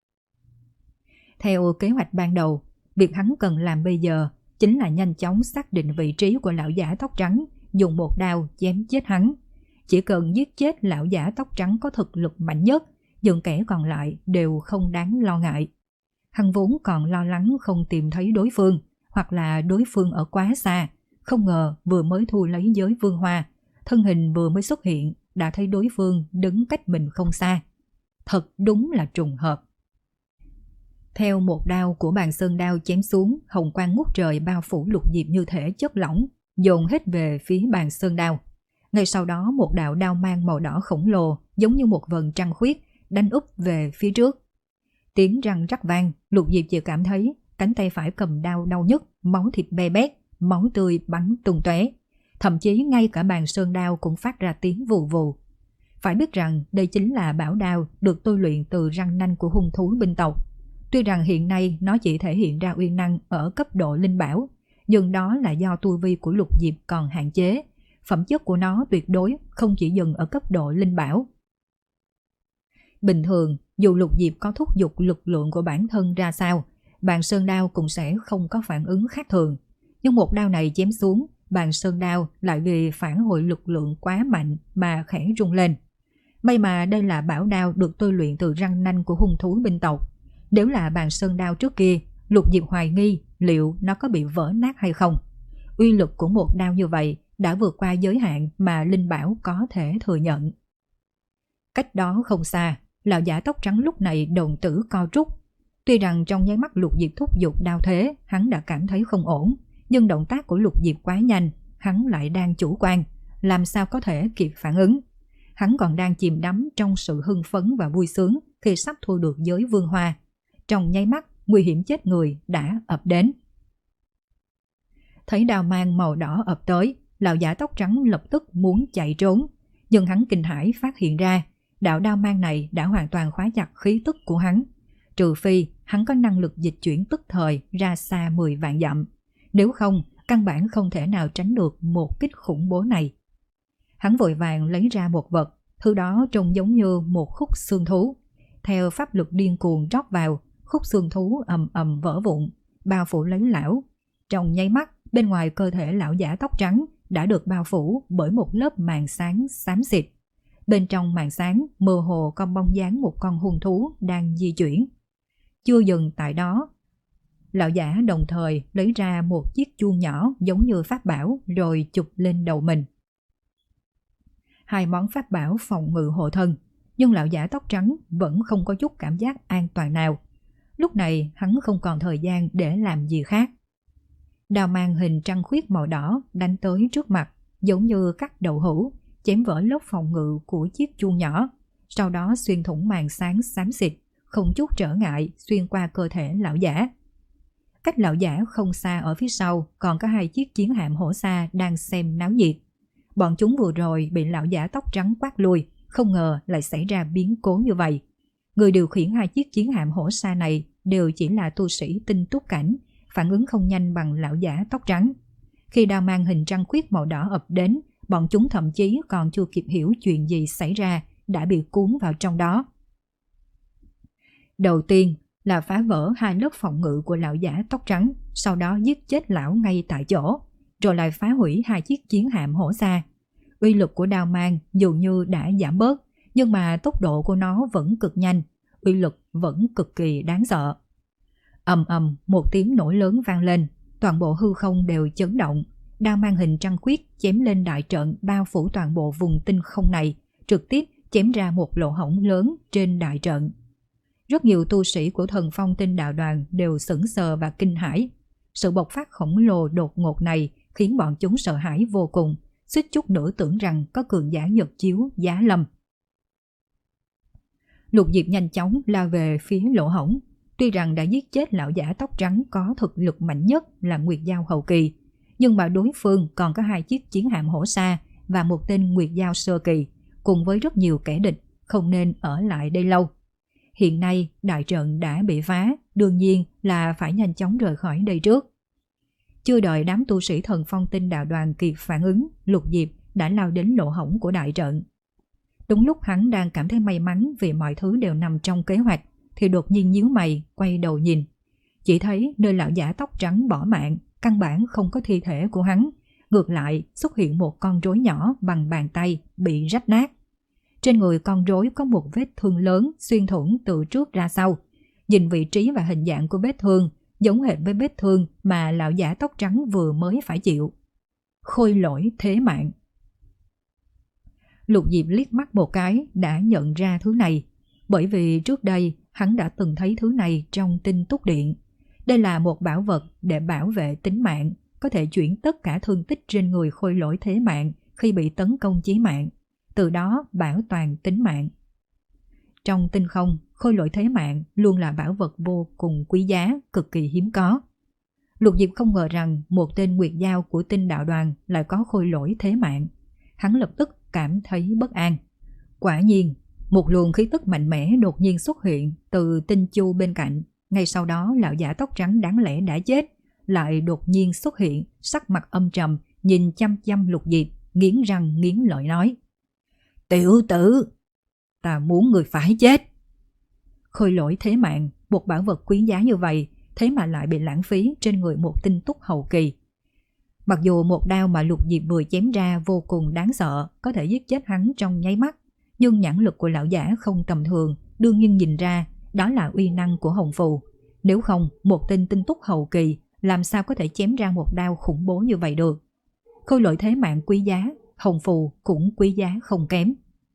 Theo kế hoạch ban đầu, việc hắn cần làm bây giờ chính là nhanh chóng xác định vị trí của lão giả tóc trắng, dùng một đao chém chết hắn. Chỉ cần giết chết lão giả tóc trắng có thực lực mạnh nhất, những kẻ còn lại đều không đáng lo ngại. Hắn vốn còn lo lắng không tìm thấy đối phương, hoặc là đối phương ở quá xa, không ngờ vừa mới thu lấy giới vương hoa, thân hình vừa mới xuất hiện đã thấy đối phương đứng cách mình không xa. Thật đúng là trùng hợp. Theo một đao của bàn sơn đao chém xuống, hồng quang ngút trời bao phủ Lục Diệp như thể chất lỏng, dồn hết về phía bàn sơn đao. Ngay sau đó một đạo đao mang màu đỏ khổng lồ giống như một vầng trăng khuyết đánh úp về phía trước. Tiếng răng rắc vang, Lục Diệp chỉ cảm thấy cánh tay phải cầm đao đau nhức, máu thịt be bét, máu tươi bắn tung tóe. Thậm chí ngay cả bàn sơn đao cũng phát ra tiếng vù vù. Phải biết rằng đây chính là bảo đao được tôi luyện từ răng nanh của hung thú binh tộc. Tuy rằng hiện nay nó chỉ thể hiện ra uy năng ở cấp độ linh bảo, nhưng đó là do tu vi của Lục Diệp còn hạn chế. Phẩm chất của nó tuyệt đối không chỉ dừng ở cấp độ linh bảo. Bình thường, dù Lục Diệp có thúc giục lực lượng của bản thân ra sao, bàn sơn đao cũng sẽ không có phản ứng khác thường. Nhưng một đao này chém xuống, bàn sơn đao lại vì phản hồi lực lượng quá mạnh mà khẽ rung lên. May mà đây là bảo đao được tôi luyện từ răng nanh của hung thú binh tộc. Nếu là bàn sơn đao trước kia, Lục Diệp hoài nghi liệu nó có bị vỡ nát hay không. Uy lực của một đao như vậy đã vượt qua giới hạn mà linh bảo có thể thừa nhận. Cách đó không xa, lão giả tóc trắng lúc này đồng tử co rút. Tuy rằng trong nháy mắt Lục Diệp thúc giục đao thế, hắn đã cảm thấy không ổn, nhưng động tác của Lục Diệp quá nhanh, hắn lại đang chủ quan, làm sao có thể kịp phản ứng. Hắn còn đang chìm đắm trong sự hưng phấn và vui sướng khi sắp thu được giới vương hoa. Trong nháy mắt, nguy hiểm chết người đã ập đến. Thấy đao mang màu đỏ ập tới, lão giả tóc trắng lập tức muốn chạy trốn, nhưng hắn kinh hãi phát hiện ra đạo đao mang này đã hoàn toàn khóa chặt khí tức của hắn, trừ phi hắn có năng lực dịch chuyển tức thời ra xa mười vạn dặm, nếu không căn bản không thể nào tránh được một kích khủng bố này. Hắn vội vàng lấy ra một vật, thứ đó trông giống như một khúc xương thú. Theo pháp lực điên cuồng rót vào, khúc xương thú ầm ầm vỡ vụn, bao phủ lấy lão. Trong nháy mắt, bên ngoài cơ thể lão giả tóc trắng đã được bao phủ bởi một lớp màn sáng xám xịt. Bên trong màn sáng mơ hồ có bóng dáng một con hung thú đang di chuyển. Chưa dừng tại đó, lão giả đồng thời lấy ra một chiếc chuông nhỏ giống như pháp bảo rồi chụp lên đầu mình. Hai món pháp bảo phòng ngự hộ thân, nhưng lão giả tóc trắng vẫn không có chút cảm giác an toàn nào. Lúc này hắn không còn thời gian để làm gì khác. Đao mang hình trăng khuyết màu đỏ đánh tới trước mặt, giống như cắt đậu hũ, chém vỡ lớp phòng ngự của chiếc chuông nhỏ, sau đó xuyên thủng màn sáng xám xịt, không chút trở ngại xuyên qua cơ thể lão giả. Cách lão giả không xa ở phía sau còn có hai chiếc chiến hạm hổ xa đang xem náo nhiệt. Bọn chúng vừa rồi bị lão giả tóc trắng quát lui, không ngờ lại xảy ra biến cố như vậy. Người điều khiển hai chiếc chiến hạm hổ xa này đều chỉ là tu sĩ tinh túc cảnh, phản ứng không nhanh bằng lão giả tóc trắng. Khi đao mang hình trăng khuyết màu đỏ ập đến, bọn chúng thậm chí còn chưa kịp hiểu chuyện gì xảy ra, đã bị cuốn vào trong đó. Đầu tiên là phá vỡ hai lớp phòng ngự của lão giả tóc trắng, sau đó giết chết lão ngay tại chỗ, rồi lại phá hủy hai chiếc chiến hạm hổ xa. Uy lực của đao mang dường như đã giảm bớt, nhưng mà tốc độ của nó vẫn cực nhanh, uy lực vẫn cực kỳ đáng sợ. Ầm ầm, một tiếng nổ lớn vang lên, toàn bộ hư không đều chấn động. Đao mang hình trăng khuyết chém lên đại trận bao phủ toàn bộ vùng tinh không này, trực tiếp chém ra một lỗ hổng lớn trên đại trận. Rất nhiều tu sĩ của Thần Phong Tinh Đạo Đoàn đều sững sờ và kinh hãi. Sự bộc phát khổng lồ đột ngột này khiến bọn chúng sợ hãi vô cùng, suýt chút nữa tưởng rằng có cường giả nhật chiếu giá lâm. Lục Diệp nhanh chóng lao về phía lỗ hổng. Tuy rằng đã giết chết lão giả tóc trắng có thực lực mạnh nhất là Nguyệt Giao hậu kỳ, nhưng mà đối phương còn có hai chiếc chiến hạm hổ xa và một tên Nguyệt Giao sơ kỳ, cùng với rất nhiều kẻ địch, không nên ở lại đây lâu. Hiện nay đại trận đã bị phá, đương nhiên là phải nhanh chóng rời khỏi đây trước. Chưa đợi đám tu sĩ Thần Phong Tinh Đạo Đoàn kịp phản ứng, Lục Diệp đã lao đến lỗ hổng của đại trận. Đúng lúc hắn đang cảm thấy may mắn vì mọi thứ đều nằm trong kế hoạch, thì đột nhiên nhíu mày, quay đầu nhìn. Chỉ thấy nơi lão giả tóc trắng bỏ mạng, căn bản không có thi thể của hắn, ngược lại xuất hiện một con rối nhỏ bằng bàn tay bị rách nát. Trên người con rối có một vết thương lớn xuyên thủng từ trước ra sau. Nhìn vị trí và hình dạng của vết thương giống hệt với vết thương mà lão giả tóc trắng vừa mới phải chịu. Khôi lỗi thế mạng. Lục Diệp liếc mắt một cái đã nhận ra thứ này, bởi vì trước đây hắn đã từng thấy thứ này trong Tinh Túc Điện. Đây là một bảo vật để bảo vệ tính mạng, có thể chuyển tất cả thương tích trên người khôi lỗi thế mạng khi bị tấn công chí mạng, từ đó bảo toàn tính mạng. Trong tinh không, khôi lỗi thế mạng luôn là bảo vật vô cùng quý giá, cực kỳ hiếm có. Lục Diệp không ngờ rằng một tên Nguyệt Giao của Tinh Đạo Đoàn lại có khôi lỗi thế mạng. Hắn lập tức cảm thấy bất an. Quả nhiên, một luồng khí tức mạnh mẽ đột nhiên xuất hiện từ tinh chu bên cạnh. Ngay sau đó lão giả tóc trắng đáng lẽ đã chết lại đột nhiên xuất hiện, sắc mặt âm trầm, nhìn chăm chăm Lục Diệp, nghiến răng nghiến lợi nói: "Tiểu tử, ta muốn người phải chết." Khôi lỗi thế mạng, một bảo vật quý giá như vậy, thế mà lại bị lãng phí trên người một tinh túc hậu kỳ. Mặc dù một đao mà Lục Diệp vừa chém ra vô cùng đáng sợ, có thể giết chết hắn trong nháy mắt, nhưng nhãn lực của lão giả không tầm thường, đương nhiên nhìn ra đó là uy năng của hồng phù. Nếu không, một tên tinh túc hậu kỳ làm sao có thể chém ra một đao khủng bố như vậy được. Khôi lỗi thế mạng quý giá, hồng phù cũng quý giá không kém.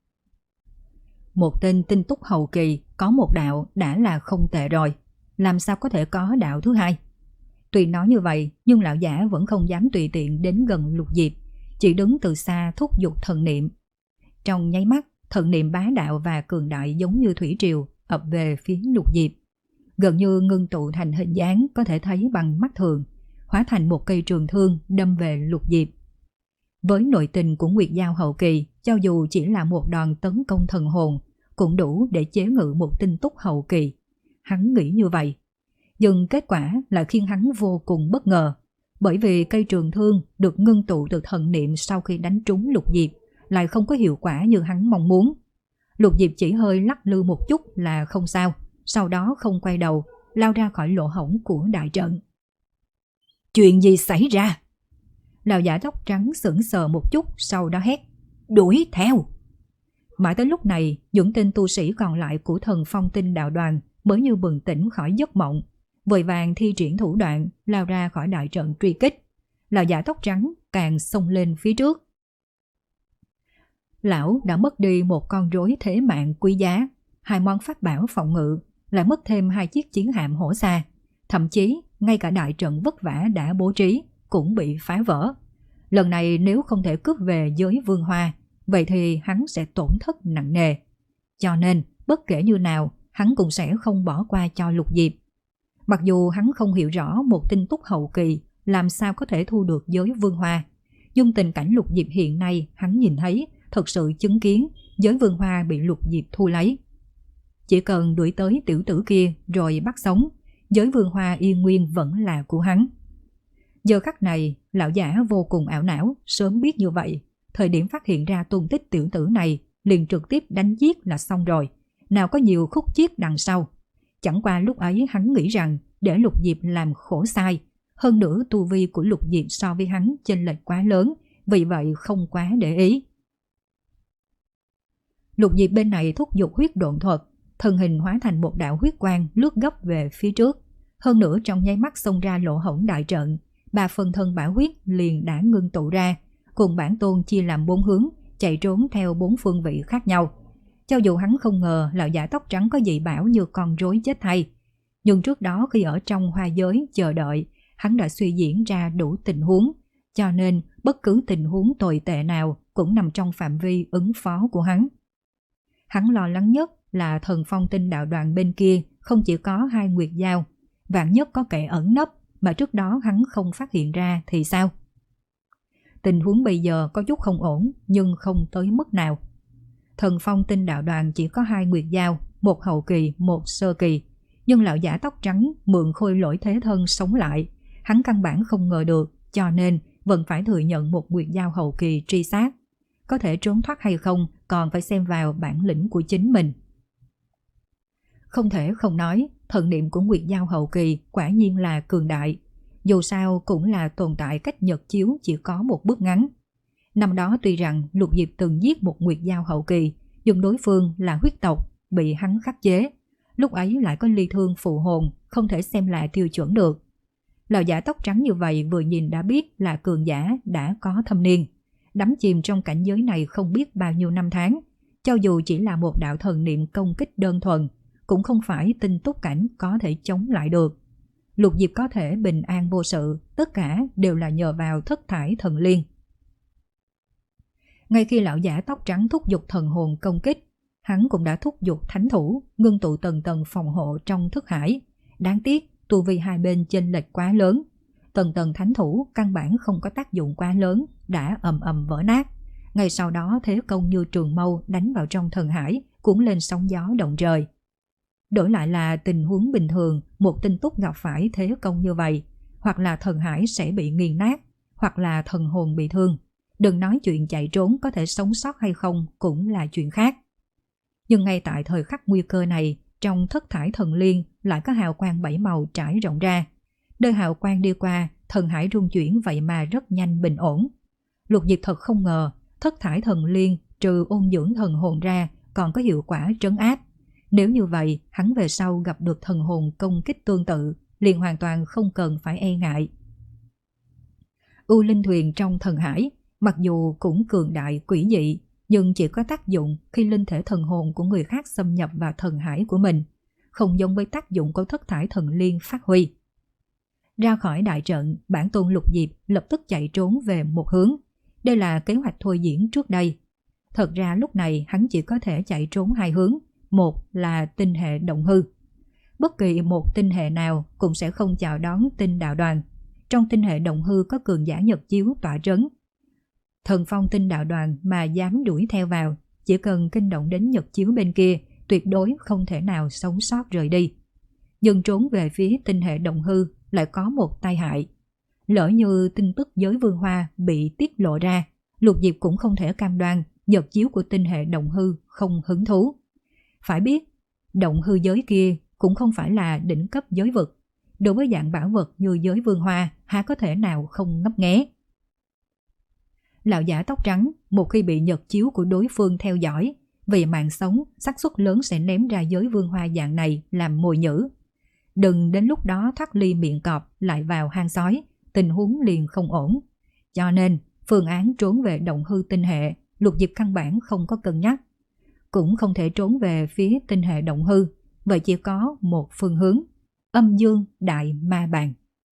Một tên tinh túc hậu kỳ có một đạo đã là không tệ rồi, làm sao có thể có đạo thứ hai? Tuy nói như vậy, nhưng lão giả vẫn không dám tùy tiện đến gần Lục Diệp, chỉ đứng từ xa thúc giục thần niệm. Trong nháy mắt, thần niệm bá đạo và cường đại giống như thủy triều ập về phía Lục Diệp, gần như ngưng tụ thành hình dáng có thể thấy bằng mắt thường, hóa thành một cây trường thương đâm về Lục Diệp. Với nội tình của Nguyệt Giao hậu kỳ, cho dù chỉ là một đòn tấn công thần hồn, cũng đủ để chế ngự một tinh túc hậu kỳ. Hắn nghĩ như vậy. Nhưng kết quả lại khiến hắn vô cùng bất ngờ, bởi vì cây trường thương được ngưng tụ từ thần niệm sau khi đánh trúng Lục Diệp lại không có hiệu quả như hắn mong muốn. Lục Diệp chỉ hơi lắc lư một chút là không sao, sau đó không quay đầu, lao ra khỏi lỗ hổng của đại trận. Chuyện gì xảy ra? Lão giả tóc trắng sững sờ một chút, sau đó hét: "Đuổi theo!" Mãi tới lúc này, những tên tu sĩ còn lại của Thần Phong Tinh Đạo Đoàn mới như bừng tỉnh khỏi giấc mộng, vội vàng thi triển thủ đoạn lao ra khỏi đại trận truy kích. Lão giả tóc trắng càng xông lên phía trước. Lão đã mất đi một con rối thế mạng quý giá, hai món pháp bảo phòng ngự, lại mất thêm hai chiếc chiến hạm hổ xa, thậm chí ngay cả đại trận vất vả đã bố trí cũng bị phá vỡ. Lần này nếu không thể cướp về giới Vương Hoa, vậy thì hắn sẽ tổn thất nặng nề. Cho nên, bất kể như nào, hắn cũng sẽ không bỏ qua cho Lục Diệp. Mặc dù hắn không hiểu rõ một tinh túc hậu kỳ làm sao có thể thu được giới Vương Hoa, nhưng tình cảnh Lục Diệp hiện nay hắn nhìn thấy, thật sự chứng kiến giới Vương Hoa bị Lục Diệp thu lấy. Chỉ cần đuổi tới tiểu tử kia rồi bắt sống, giới Vương Hoa yên nguyên vẫn là của hắn. Giờ khắc này, lão giả vô cùng ảo não, sớm biết như vậy. Thời điểm phát hiện ra tung tích tiểu tử này, liền trực tiếp đánh giết là xong rồi. Nào có nhiều khúc chiết đằng sau. Chẳng qua lúc ấy hắn nghĩ rằng để Lục Diệp làm khổ sai. Hơn nữa tu vi của Lục Diệp so với hắn chênh lệch quá lớn, vì vậy không quá để ý. Lục Diệp bên này thúc giục huyết độn thuật, thân hình hóa thành một đạo huyết quang lướt gấp về phía trước. Hơn nữa trong nháy mắt xông ra lỗ hổng đại trận, ba phần thân bảo huyết liền đã ngưng tụ ra, cùng bản tôn chia làm bốn hướng, chạy trốn theo bốn phương vị khác nhau. Cho dù hắn không ngờ lão giả tóc trắng có dị bảo như con rối chết thay, nhưng trước đó khi ở trong hoa giới chờ đợi, hắn đã suy diễn ra đủ tình huống, cho nên bất cứ tình huống tồi tệ nào cũng nằm trong phạm vi ứng phó của hắn. Hắn lo lắng nhất là thần phong tinh đạo đoàn bên kia không chỉ có hai nguyệt dao, vạn nhất có kẻ ẩn nấp mà trước đó hắn không phát hiện ra thì sao? Tình huống bây giờ có chút không ổn, nhưng không tới mức nào. Thần phong tinh đạo đoàn chỉ có hai nguyệt dao, một hậu kỳ, một sơ kỳ, nhưng lão giả tóc trắng mượn khôi lỗi thế thân sống lại, hắn căn bản không ngờ được, cho nên vẫn phải thừa nhận một nguyệt dao hậu kỳ truy sát. Có thể trốn thoát hay không còn phải xem vào bản lĩnh của chính mình. Không thể không nói, thần niệm của nguyệt dao hậu kỳ quả nhiên là cường đại. Dù sao cũng là tồn tại cách nhật chiếu chỉ có một bước ngắn. Năm đó tuy rằng Lục Diệp từng giết một nguyệt dao hậu kỳ, nhưng đối phương là huyết tộc, bị hắn khắc chế. Lúc ấy lại có ly thương phụ hồn, không thể xem là tiêu chuẩn được. Lão giả tóc trắng như vậy vừa nhìn đã biết là cường giả đã có thâm niên, đắm chìm trong cảnh giới này không biết bao nhiêu năm tháng. Cho dù chỉ là một đạo thần niệm công kích đơn thuần, cũng không phải tinh túc cảnh có thể chống lại được. Lục Diệp có thể bình an vô sự, tất cả đều là nhờ vào thất thải thần liên. Ngay khi lão giả tóc trắng thúc giục thần hồn công kích, hắn cũng đã thúc giục thánh thủ, ngưng tụ tầng tầng phòng hộ trong thức hải. Đáng tiếc, tu vi hai bên chênh lệch quá lớn. Tầng tầng thánh thủ căn bản không có tác dụng quá lớn, đã ầm ầm vỡ nát. Ngay sau đó thế công như trường mâu đánh vào trong thần hải, cuốn lên sóng gió động trời. Đổi lại là tình huống bình thường, một tinh túc gặp phải thế công như vậy, hoặc là thần hải sẽ bị nghiền nát, hoặc là thần hồn bị thương. Đừng nói chuyện chạy trốn có thể sống sót hay không cũng là chuyện khác. Nhưng ngay tại thời khắc nguy cơ này, trong thất thải thần liên lại có hào quang bảy màu trải rộng ra. Nơi hào quang đi qua, thần hải rung chuyển vậy mà rất nhanh bình ổn. Lục Diệp thật không ngờ, thất thải thần liên trừ ôn dưỡng thần hồn ra còn có hiệu quả trấn áp. Nếu như vậy, hắn về sau gặp được thần hồn công kích tương tự, liền hoàn toàn không cần phải e ngại. U linh thuyền trong thần hải, mặc dù cũng cường đại quỷ dị, nhưng chỉ có tác dụng khi linh thể thần hồn của người khác xâm nhập vào thần hải của mình, không giống với tác dụng của thất thải thần liên phát huy. Ra khỏi đại trận, bản tôn Lục Diệp lập tức chạy trốn về một hướng. Đây là kế hoạch thôi diễn trước đây. Thật ra lúc này hắn chỉ có thể chạy trốn hai hướng, một là tinh hệ động hư. Bất kỳ một tinh hệ nào cũng sẽ không chào đón tinh đạo đoàn. Trong tinh hệ động hư có cường giả nhật chiếu tỏa trấn. Thần phong tinh đạo đoàn mà dám đuổi theo vào, chỉ cần kinh động đến nhật chiếu bên kia, tuyệt đối không thể nào sống sót rời đi. Nhưng trốn về phía tinh hệ động hư lại có một tai hại. Lỡ như tin tức giới vương hoa bị tiết lộ ra, Lục Diệp cũng không thể cam đoan nhật chiếu của tinh hệ động hư không hứng thú. Phải biết, động hư giới kia cũng không phải là đỉnh cấp giới vực. Đối với dạng bảo vật như giới vương hoa, há có thể nào không ngấp nghé. Lão giả tóc trắng, một khi bị nhật chiếu của đối phương theo dõi, vì mạng sống, xác suất lớn sẽ ném ra giới vương hoa dạng này làm mồi nhử. Đừng đến lúc đó thoát ly miệng cọp lại vào hang sói, tình huống liền không ổn. Cho nên, phương án trốn về động hư tinh hệ, Lục Diệp căn bản không có cân nhắc. Cũng không thể trốn về phía tinh hệ động hư, vậy chỉ có một phương hướng, âm dương đại ma bàn.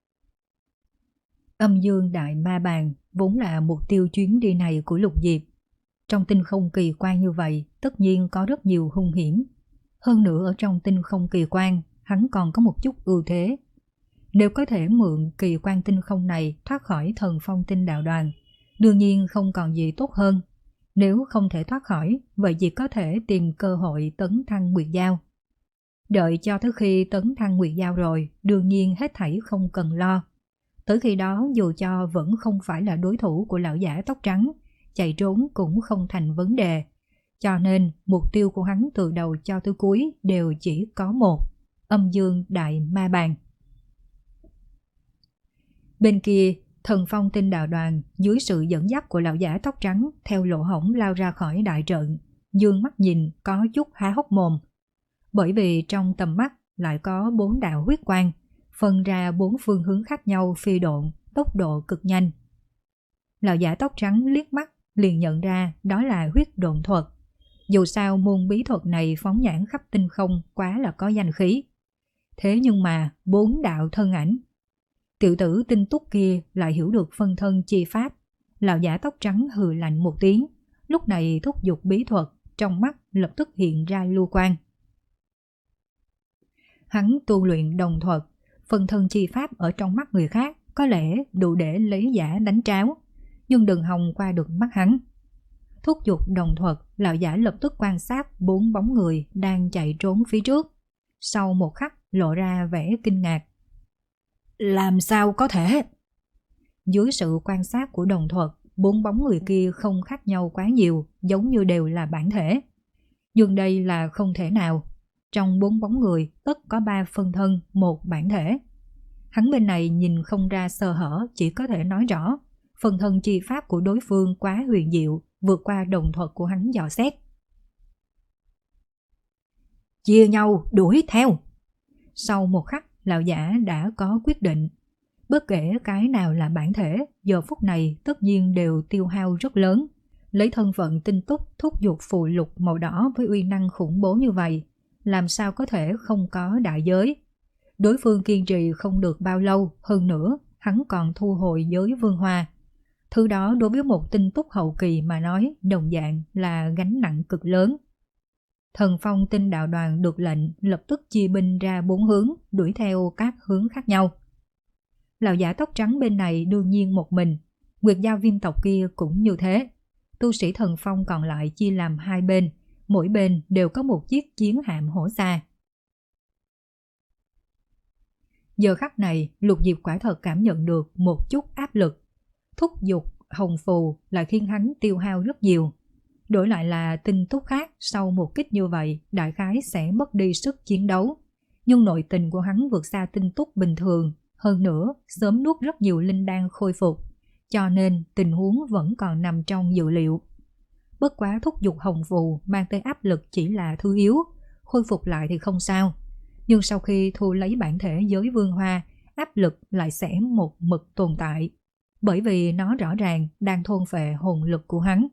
Âm dương đại ma bàn vốn là mục tiêu chuyến đi này của Lục Diệp. Trong tinh không kỳ quan như vậy, tất nhiên có rất nhiều hung hiểm. Hơn nữa ở trong tinh không kỳ quan, hắn còn có một chút ưu thế. Nếu có thể mượn kỳ quan tinh không này thoát khỏi thần phong tinh đạo đoàn, đương nhiên không còn gì tốt hơn. Nếu không thể thoát khỏi, vậy chỉ có thể tìm cơ hội tấn thăng nguyệt giao. Đợi cho tới khi tấn thăng nguyệt giao rồi, đương nhiên hết thảy không cần lo. Tới khi đó dù cho vẫn không phải là đối thủ của lão giả tóc trắng, chạy trốn cũng không thành vấn đề. Cho nên mục tiêu của hắn từ đầu cho tới cuối đều chỉ có một: Âm Dương Đại Ma Bàn. Bên kia, Thần Phong Tinh Đạo Đoàn dưới sự dẫn dắt của lão giả tóc trắng theo lỗ hổng lao ra khỏi đại trận, dương mắt nhìn có chút há hốc mồm. Bởi vì trong tầm mắt lại có bốn đạo huyết quang, phân ra bốn phương hướng khác nhau phi độn, tốc độ cực nhanh. Lão giả tóc trắng liếc mắt liền nhận ra đó là huyết độn thuật. Dù sao môn bí thuật này phóng nhãn khắp tinh không quá là có danh khí. Thế nhưng mà bốn đạo thân ảnh, tiểu tử tinh túc kia lại hiểu được phân thân chi pháp. Lão giả tóc trắng hừ lạnh một tiếng, lúc này thúc giục bí thuật, trong mắt lập tức hiện ra lưu quang. Hắn tu luyện đồng thuật, phân thân chi pháp ở trong mắt người khác có lẽ đủ để lấy giả đánh tráo, nhưng đừng hòng qua được mắt hắn. Thúc giục đồng thuật, lão giả lập tức quan sát bốn bóng người đang chạy trốn phía trước. Sau một khắc lộ ra vẻ kinh ngạc. Làm sao có thể? Dưới sự quan sát của đồng thuật, bốn bóng người kia không khác nhau quá nhiều, giống như đều là bản thể. Nhưng đây là không thể nào. Trong bốn bóng người tất có ba phân thân, một bản thể. Hắn bên này nhìn không ra sơ hở, chỉ có thể nói rõ phân thân chi pháp của đối phương quá huyền diệu, vượt qua đồng thuật của hắn dò xét. Chia nhau đuổi theo. Sau một khắc, lão giả đã có quyết định. Bất kể cái nào là bản thể, giờ phút này tất nhiên đều tiêu hao rất lớn. Lấy thân phận tinh túc thúc giục phù lục màu đỏ với uy năng khủng bố như vậy, làm sao có thể không có đại giới. Đối phương kiên trì không được bao lâu, hơn nữa hắn còn thu hồi giới vương hoa. Thứ đó đối với một tinh túc hậu kỳ mà nói đồng dạng là gánh nặng cực lớn. Thần Phong Tinh Đạo Đoàn được lệnh lập tức chia binh ra bốn hướng, đuổi theo các hướng khác nhau. Lão giả tóc trắng bên này đương nhiên một mình, Nguyệt Giao Viêm tộc kia cũng như thế. Tu sĩ Thần Phong còn lại chia làm hai bên, mỗi bên đều có một chiếc chiến hạm hổ xa. Giờ khắc này, Lục Diệp quả thật cảm nhận được một chút áp lực. Thúc giục hồng phù lại khiến hắn tiêu hao rất nhiều. Đổi lại là tinh túc khác, sau một kích như vậy, đại khái sẽ mất đi sức chiến đấu. Nhưng nội tình của hắn vượt xa tinh túc bình thường, hơn nữa sớm nuốt rất nhiều linh đan khôi phục, cho nên tình huống vẫn còn nằm trong dự liệu. Bất quá thúc giục hồng phù mang tới áp lực chỉ là thứ yếu, khôi phục lại thì không sao. Nhưng sau khi thu lấy bản thể giới vương hoa, áp lực lại sẽ một mực tồn tại, bởi vì nó rõ ràng đang thôn phệ hồn lực của hắn.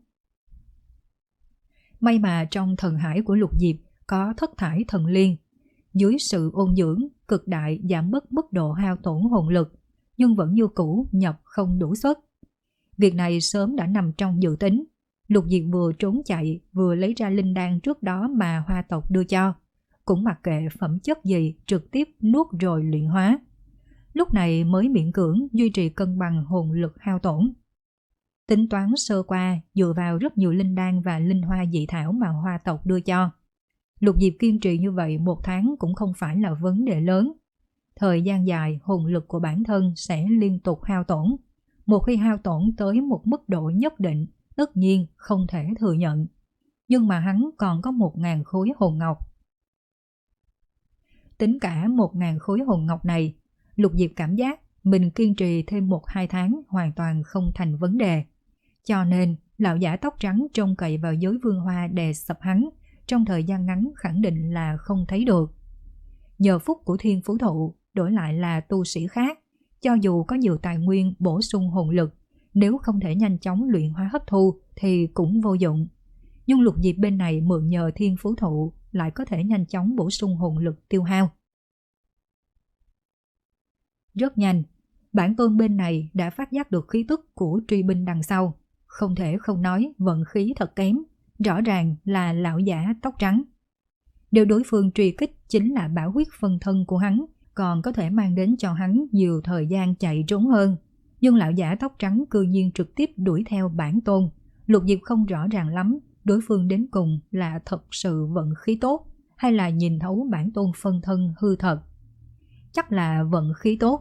May mà trong thần hải của Lục Diệp có thất thải thần liên, dưới sự ôn dưỡng cực đại giảm bớt mức độ hao tổn hồn lực, nhưng vẫn như cũ nhập không đủ suất. Việc này sớm đã nằm trong dự tính. Lục Diệp vừa trốn chạy vừa lấy ra linh đan trước đó mà hoa tộc đưa cho, cũng mặc kệ phẩm chất gì, trực tiếp nuốt rồi luyện hóa. Lúc này mới miễn cưỡng duy trì cân bằng hồn lực hao tổn. Tính toán sơ qua dựa vào rất nhiều linh đan và linh hoa dị thảo mà hoa tộc đưa cho, Lục Diệp kiên trì như vậy một tháng cũng không phải là vấn đề lớn. Thời gian dài hồn lực của bản thân sẽ liên tục hao tổn. Một khi hao tổn tới một mức độ nhất định, tất nhiên không thể thừa nhận. Nhưng mà hắn còn có một ngàn khối hồn ngọc. Tính cả một ngàn khối hồn ngọc này, Lục Diệp cảm giác mình kiên trì thêm một hai tháng hoàn toàn không thành vấn đề. Cho nên, lão giả tóc trắng trông cậy vào giới vương hoa đè sập hắn, trong thời gian ngắn khẳng định là không thấy được. Giờ phút của thiên phú thụ đổi lại là tu sĩ khác, cho dù có nhiều tài nguyên bổ sung hồn lực, nếu không thể nhanh chóng luyện hóa hấp thu thì cũng vô dụng. Nhưng Lục Diệp bên này mượn nhờ thiên phú thụ lại có thể nhanh chóng bổ sung hồn lực tiêu hao. Rất nhanh, bản tôn bên này đã phát giác được khí tức của truy binh đằng sau. Không thể không nói vận khí thật kém, rõ ràng là lão giả tóc trắng. Điều đối phương truy kích chính là bảo huyết phân thân của hắn, còn có thể mang đến cho hắn nhiều thời gian chạy trốn hơn. Nhưng lão giả tóc trắng cư nhiên trực tiếp đuổi theo bản tôn. Lục Diệp không rõ ràng lắm đối phương đến cùng là thật sự vận khí tốt hay là nhìn thấu bản tôn phân thân hư thật. Chắc là vận khí tốt.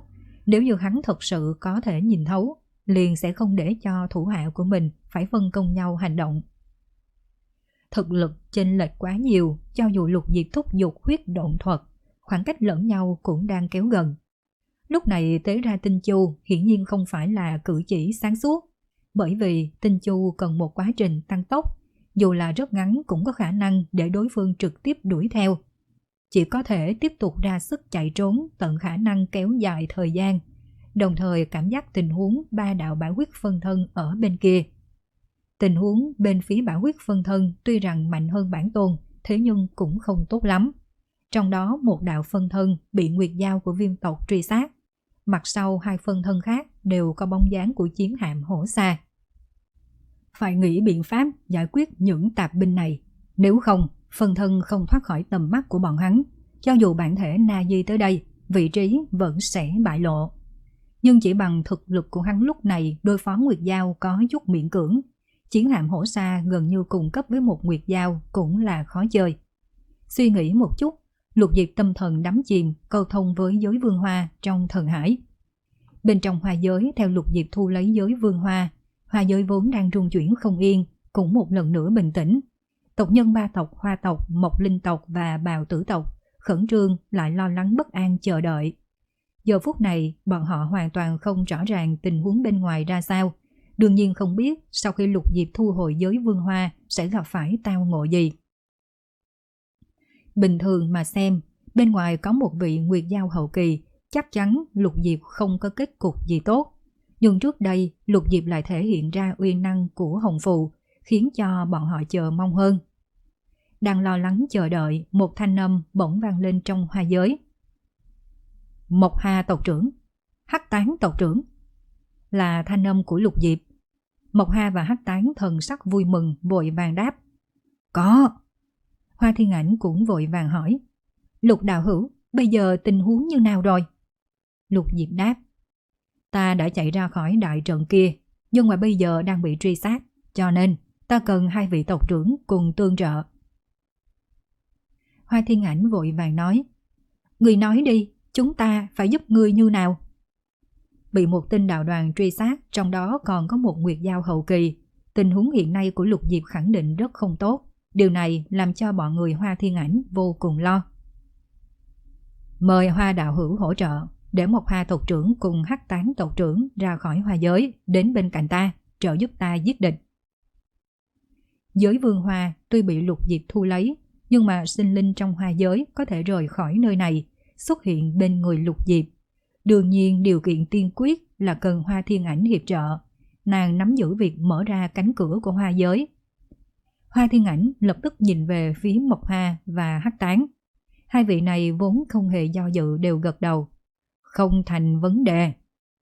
Nếu như hắn thật sự có thể nhìn thấu, liền sẽ không để cho thủ hạ của mình phải phân công nhau hành động. Thực lực chênh lệch quá nhiều, cho dù Lục Diệp thúc giục huyết độn thuật, khoảng cách lẫn nhau cũng đang kéo gần. Lúc này tế ra tinh chu hiển nhiên không phải là cử chỉ sáng suốt, bởi vì tinh chu cần một quá trình tăng tốc, dù là rất ngắn cũng có khả năng để đối phương trực tiếp đuổi theo. Chỉ có thể tiếp tục ra sức chạy trốn tận khả năng kéo dài thời gian, đồng thời cảm giác tình huống ba đạo bảo huyết phân thân ở bên kia. Tình huống bên phía bảo huyết phân thân tuy rằng mạnh hơn bản tôn, thế nhưng cũng không tốt lắm. Trong đó một đạo phân thân bị nguyệt dao của viêm tộc truy sát, mặt sau hai phân thân khác đều có bóng dáng của chiến hạm hổ xa. Phải nghĩ biện pháp giải quyết những tạp binh này, nếu không phân thân không thoát khỏi tầm mắt của bọn hắn, cho dù bản thể Na Di tới đây, vị trí vẫn sẽ bại lộ. Nhưng chỉ bằng thực lực của hắn lúc này đối phó nguyệt dao có chút miễn cưỡng, chiến hạm hổ xa gần như cùng cấp với một nguyệt dao cũng là khó chơi. Suy nghĩ một chút, Lục Diệp tâm thần đắm chìm câu thông với giới vương hoa trong thần hải. Bên trong hoa giới, theo Lục Diệp thu lấy giới vương hoa, hoa giới vốn đang rung chuyển không yên cũng một lần nữa bình tĩnh. Tộc nhân ba tộc Hoa tộc, Mộc Linh tộc và Bào Tử tộc khẩn trương lại lo lắng bất an chờ đợi. Giờ phút này bọn họ hoàn toàn không rõ ràng tình huống bên ngoài ra sao, đương nhiên không biết sau khi Lục Diệp thu hồi giới vương hoa sẽ gặp phải tao ngộ gì. Bình thường mà xem, bên ngoài có một vị nguyệt dao hậu kỳ, chắc chắn Lục Diệp không có kết cục gì tốt. Nhưng trước đây Lục Diệp lại thể hiện ra uy năng của Hồng Phù, khiến cho bọn họ chờ mong hơn. Đang lo lắng chờ đợi, một thanh âm bỗng vang lên trong hoa giới. Mộc Hà tộc trưởng, Hắc Tán tộc trưởng. Là thanh âm của Lục Diệp. Mộc Hà và Hắc Tán thần sắc vui mừng vội vàng đáp. Có. Hoa Thiên Ảnh cũng vội vàng hỏi. Lục đạo hữu, bây giờ tình huống như nào rồi? Lục Diệp đáp. Ta đã chạy ra khỏi đại trận kia, nhưng mà bây giờ đang bị truy sát, cho nên ta cần hai vị tộc trưởng cùng tương trợ. Hoa Thiên Ảnh vội vàng nói. Người nói đi, chúng ta phải giúp người như nào? Bị một tinh đạo đoàn truy sát, trong đó còn có một nguyệt dao hậu kỳ. Tình huống hiện nay của Lục Diệp khẳng định rất không tốt. Điều này làm cho bọn người Hoa Thiên Ảnh vô cùng lo. Mời Hoa đạo hữu hỗ trợ, để một Hoa tộc trưởng cùng Hắc Tán tộc trưởng ra khỏi hoa giới, đến bên cạnh ta, trợ giúp ta giết địch. Giới vương hoa tuy bị Lục Diệp thu lấy, nhưng mà sinh linh trong hoa giới có thể rời khỏi nơi này, xuất hiện bên người Lục Diệp. Đương nhiên điều kiện tiên quyết là cần Hoa Thiên Ảnh hiệp trợ, nàng nắm giữ việc mở ra cánh cửa của hoa giới. Hoa Thiên Ảnh lập tức nhìn về phía Mộc Hoa và Hắc Tán. Hai vị này vốn không hề do dự đều gật đầu. Không thành vấn đề.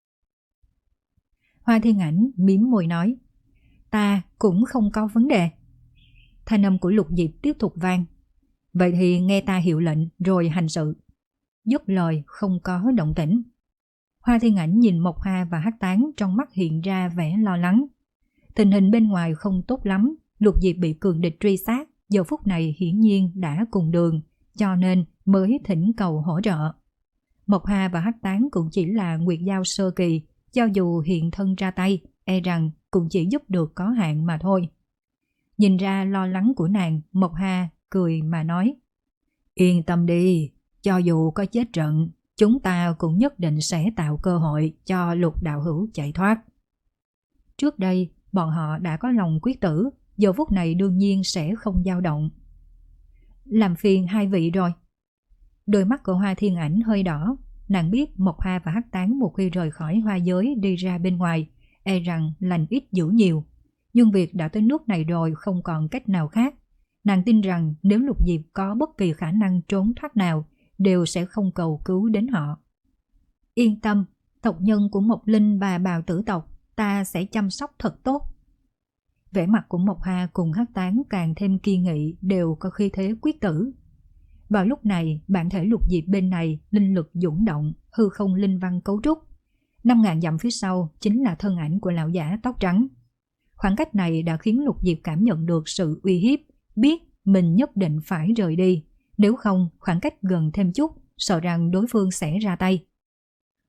Hoa Thiên Ảnh mím môi nói. Ta cũng không có vấn đề. Thanh âm của Lục Diệp tiếp tục vang. Vậy thì nghe ta hiệu lệnh rồi hành sự. Dứt lời không có động tĩnh. Hoa Thiên Ảnh nhìn Mộc Hoa và Hắc Tán, trong mắt hiện ra vẻ lo lắng. Tình hình bên ngoài không tốt lắm. Lục Diệp bị cường địch truy sát, giờ phút này hiển nhiên đã cùng đường, cho nên mới thỉnh cầu hỗ trợ. Mộc Hà và Hắc Tán cũng chỉ là nguyệt dao sơ kỳ, cho dù hiện thân ra tay, e rằng cũng chỉ giúp được có hạn mà thôi. Nhìn ra lo lắng của nàng, Mộc Hà cười mà nói. Yên tâm đi, cho dù có chết trận, chúng ta cũng nhất định sẽ tạo cơ hội cho Lục đạo hữu chạy thoát. Trước đây, bọn họ đã có lòng quyết tử, giờ phút này đương nhiên sẽ không dao động. Làm phiền hai vị rồi. Đôi mắt của Hoa Thiên Ảnh hơi đỏ, nàng biết Mộc Hà và Hắc Tán một khi rời khỏi hoa giới đi ra bên ngoài, e rằng lành ít dữ nhiều. Nhưng việc đã tới nước này rồi không còn cách nào khác. Nàng tin rằng nếu Lục Diệp có bất kỳ khả năng trốn thoát nào, đều sẽ không cầu cứu đến họ. Yên tâm, tộc nhân của Mộc Linh và Bào Tử tộc, ta sẽ chăm sóc thật tốt. Vẻ mặt của Mộc Hà cùng Hắc Tán càng thêm kiên nghị, đều có khí thế quyết tử. Vào lúc này, bản thể Lục Diệp bên này linh lực dũng động, hư không linh văn cấu trúc. Năm ngàn dặm phía sau chính là thân ảnh của lão giả tóc trắng. Khoảng cách này đã khiến Lục Diệp cảm nhận được sự uy hiếp, biết mình nhất định phải rời đi, nếu không khoảng cách gần thêm chút, sợ rằng đối phương sẽ ra tay.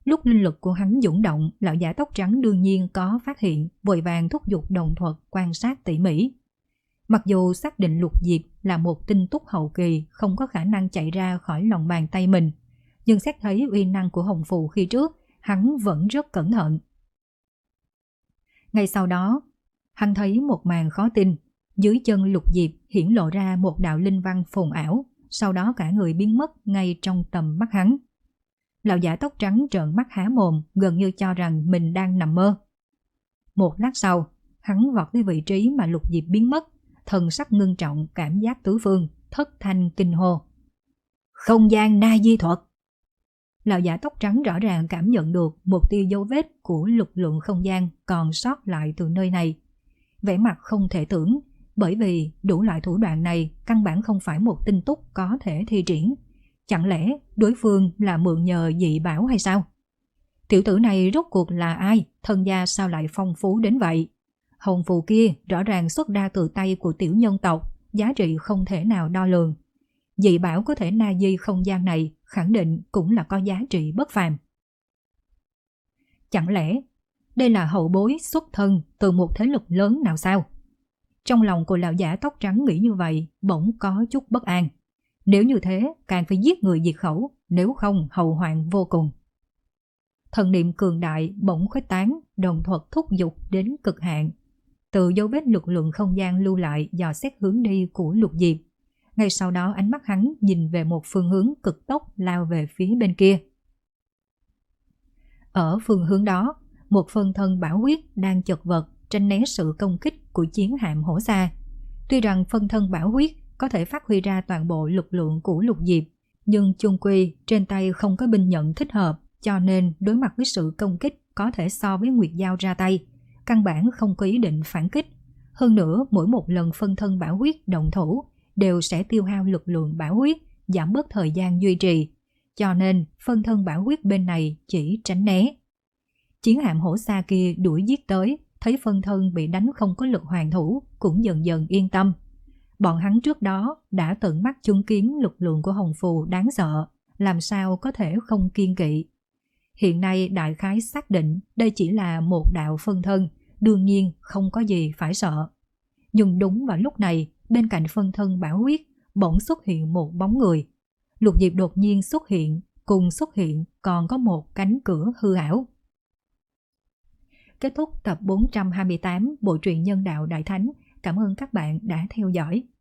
Lúc linh lực của hắn dũng động, lão giả tóc trắng đương nhiên có phát hiện, vội vàng thúc giục đồng thuật quan sát tỉ mỉ. Mặc dù xác định Lục Diệp là một tinh túc hậu kỳ không có khả năng chạy ra khỏi lòng bàn tay mình, nhưng xét thấy uy năng của hồng phù khi trước, hắn vẫn rất cẩn thận. Ngay sau đó, hắn thấy một màn khó tin. Dưới chân Lục Diệp hiển lộ ra một đạo linh văn phồn ảo, sau đó cả người biến mất ngay trong tầm mắt hắn. Lão giả tóc trắng trợn mắt há mồm, gần như cho rằng mình đang nằm mơ. Một lát sau, hắn vọt tới vị trí mà Lục Diệp biến mất, thần sắc ngưng trọng, cảm giác tứ phương, thất thanh kinh hô. Không gian na di thuật! Lão giả tóc trắng rõ ràng cảm nhận được một tia dấu vết của lực lượng không gian còn sót lại từ nơi này. Vẻ mặt không thể tưởng, bởi vì đủ loại thủ đoạn này căn bản không phải một tinh túc có thể thi triển. Chẳng lẽ đối phương là mượn nhờ dị bảo hay sao? Tiểu tử này rốt cuộc là ai? Thân gia sao lại phong phú đến vậy? Hồng phù kia rõ ràng xuất ra từ tay của tiểu nhân tộc, giá trị không thể nào đo lường. Dị bảo có thể na di không gian này khẳng định cũng là có giá trị bất phàm. Chẳng lẽ đây là hậu bối xuất thân từ một thế lực lớn nào sao? Trong lòng của lão giả tóc trắng nghĩ như vậy, bỗng có chút bất an. Nếu như thế, càng phải giết người diệt khẩu, nếu không hậu hoạn vô cùng. Thần niệm cường đại bỗng khuếch tán, đồng thuật thúc giục đến cực hạn. Từ dấu vết lực lượng không gian lưu lại dò xét hướng đi của Lục Diệp. Ngay sau đó ánh mắt hắn nhìn về một phương hướng cực tốc lao về phía bên kia. Ở phương hướng đó, một phân thân bảo huyết đang chật vật tránh né sự công kích của chiến hạm hổ xa. Tuy rằng phân thân bảo huyết có thể phát huy ra toàn bộ lực lượng của Lục Diệp, nhưng chung quy trên tay không có binh nhận thích hợp, cho nên đối mặt với sự công kích có thể so với Nguyệt Giao ra tay, căn bản không có ý định phản kích. Hơn nữa, mỗi một lần phân thân bảo huyết động thủ đều sẽ tiêu hao lực lượng bảo huyết, giảm bớt thời gian duy trì, cho nên phân thân bảo huyết bên này chỉ tránh né. Chiến hạm hổ xa kia đuổi giết tới, thấy phân thân bị đánh không có lực hoàn thủ, cũng dần dần yên tâm. Bọn hắn trước đó đã tận mắt chứng kiến lực lượng của hồng phù đáng sợ, làm sao có thể không kiên kỵ. Hiện nay đại khái xác định đây chỉ là một đạo phân thân, đương nhiên không có gì phải sợ. Nhưng đúng vào lúc này, bên cạnh phân thân bảo huyết bỗng xuất hiện một bóng người. Lục Diệp đột nhiên xuất hiện, cùng xuất hiện còn có một cánh cửa hư ảo. Kết thúc tập bốn trăm hai mươi tám Bộ truyện Nhân Đạo Đại Thánh. Cảm ơn các bạn đã theo dõi.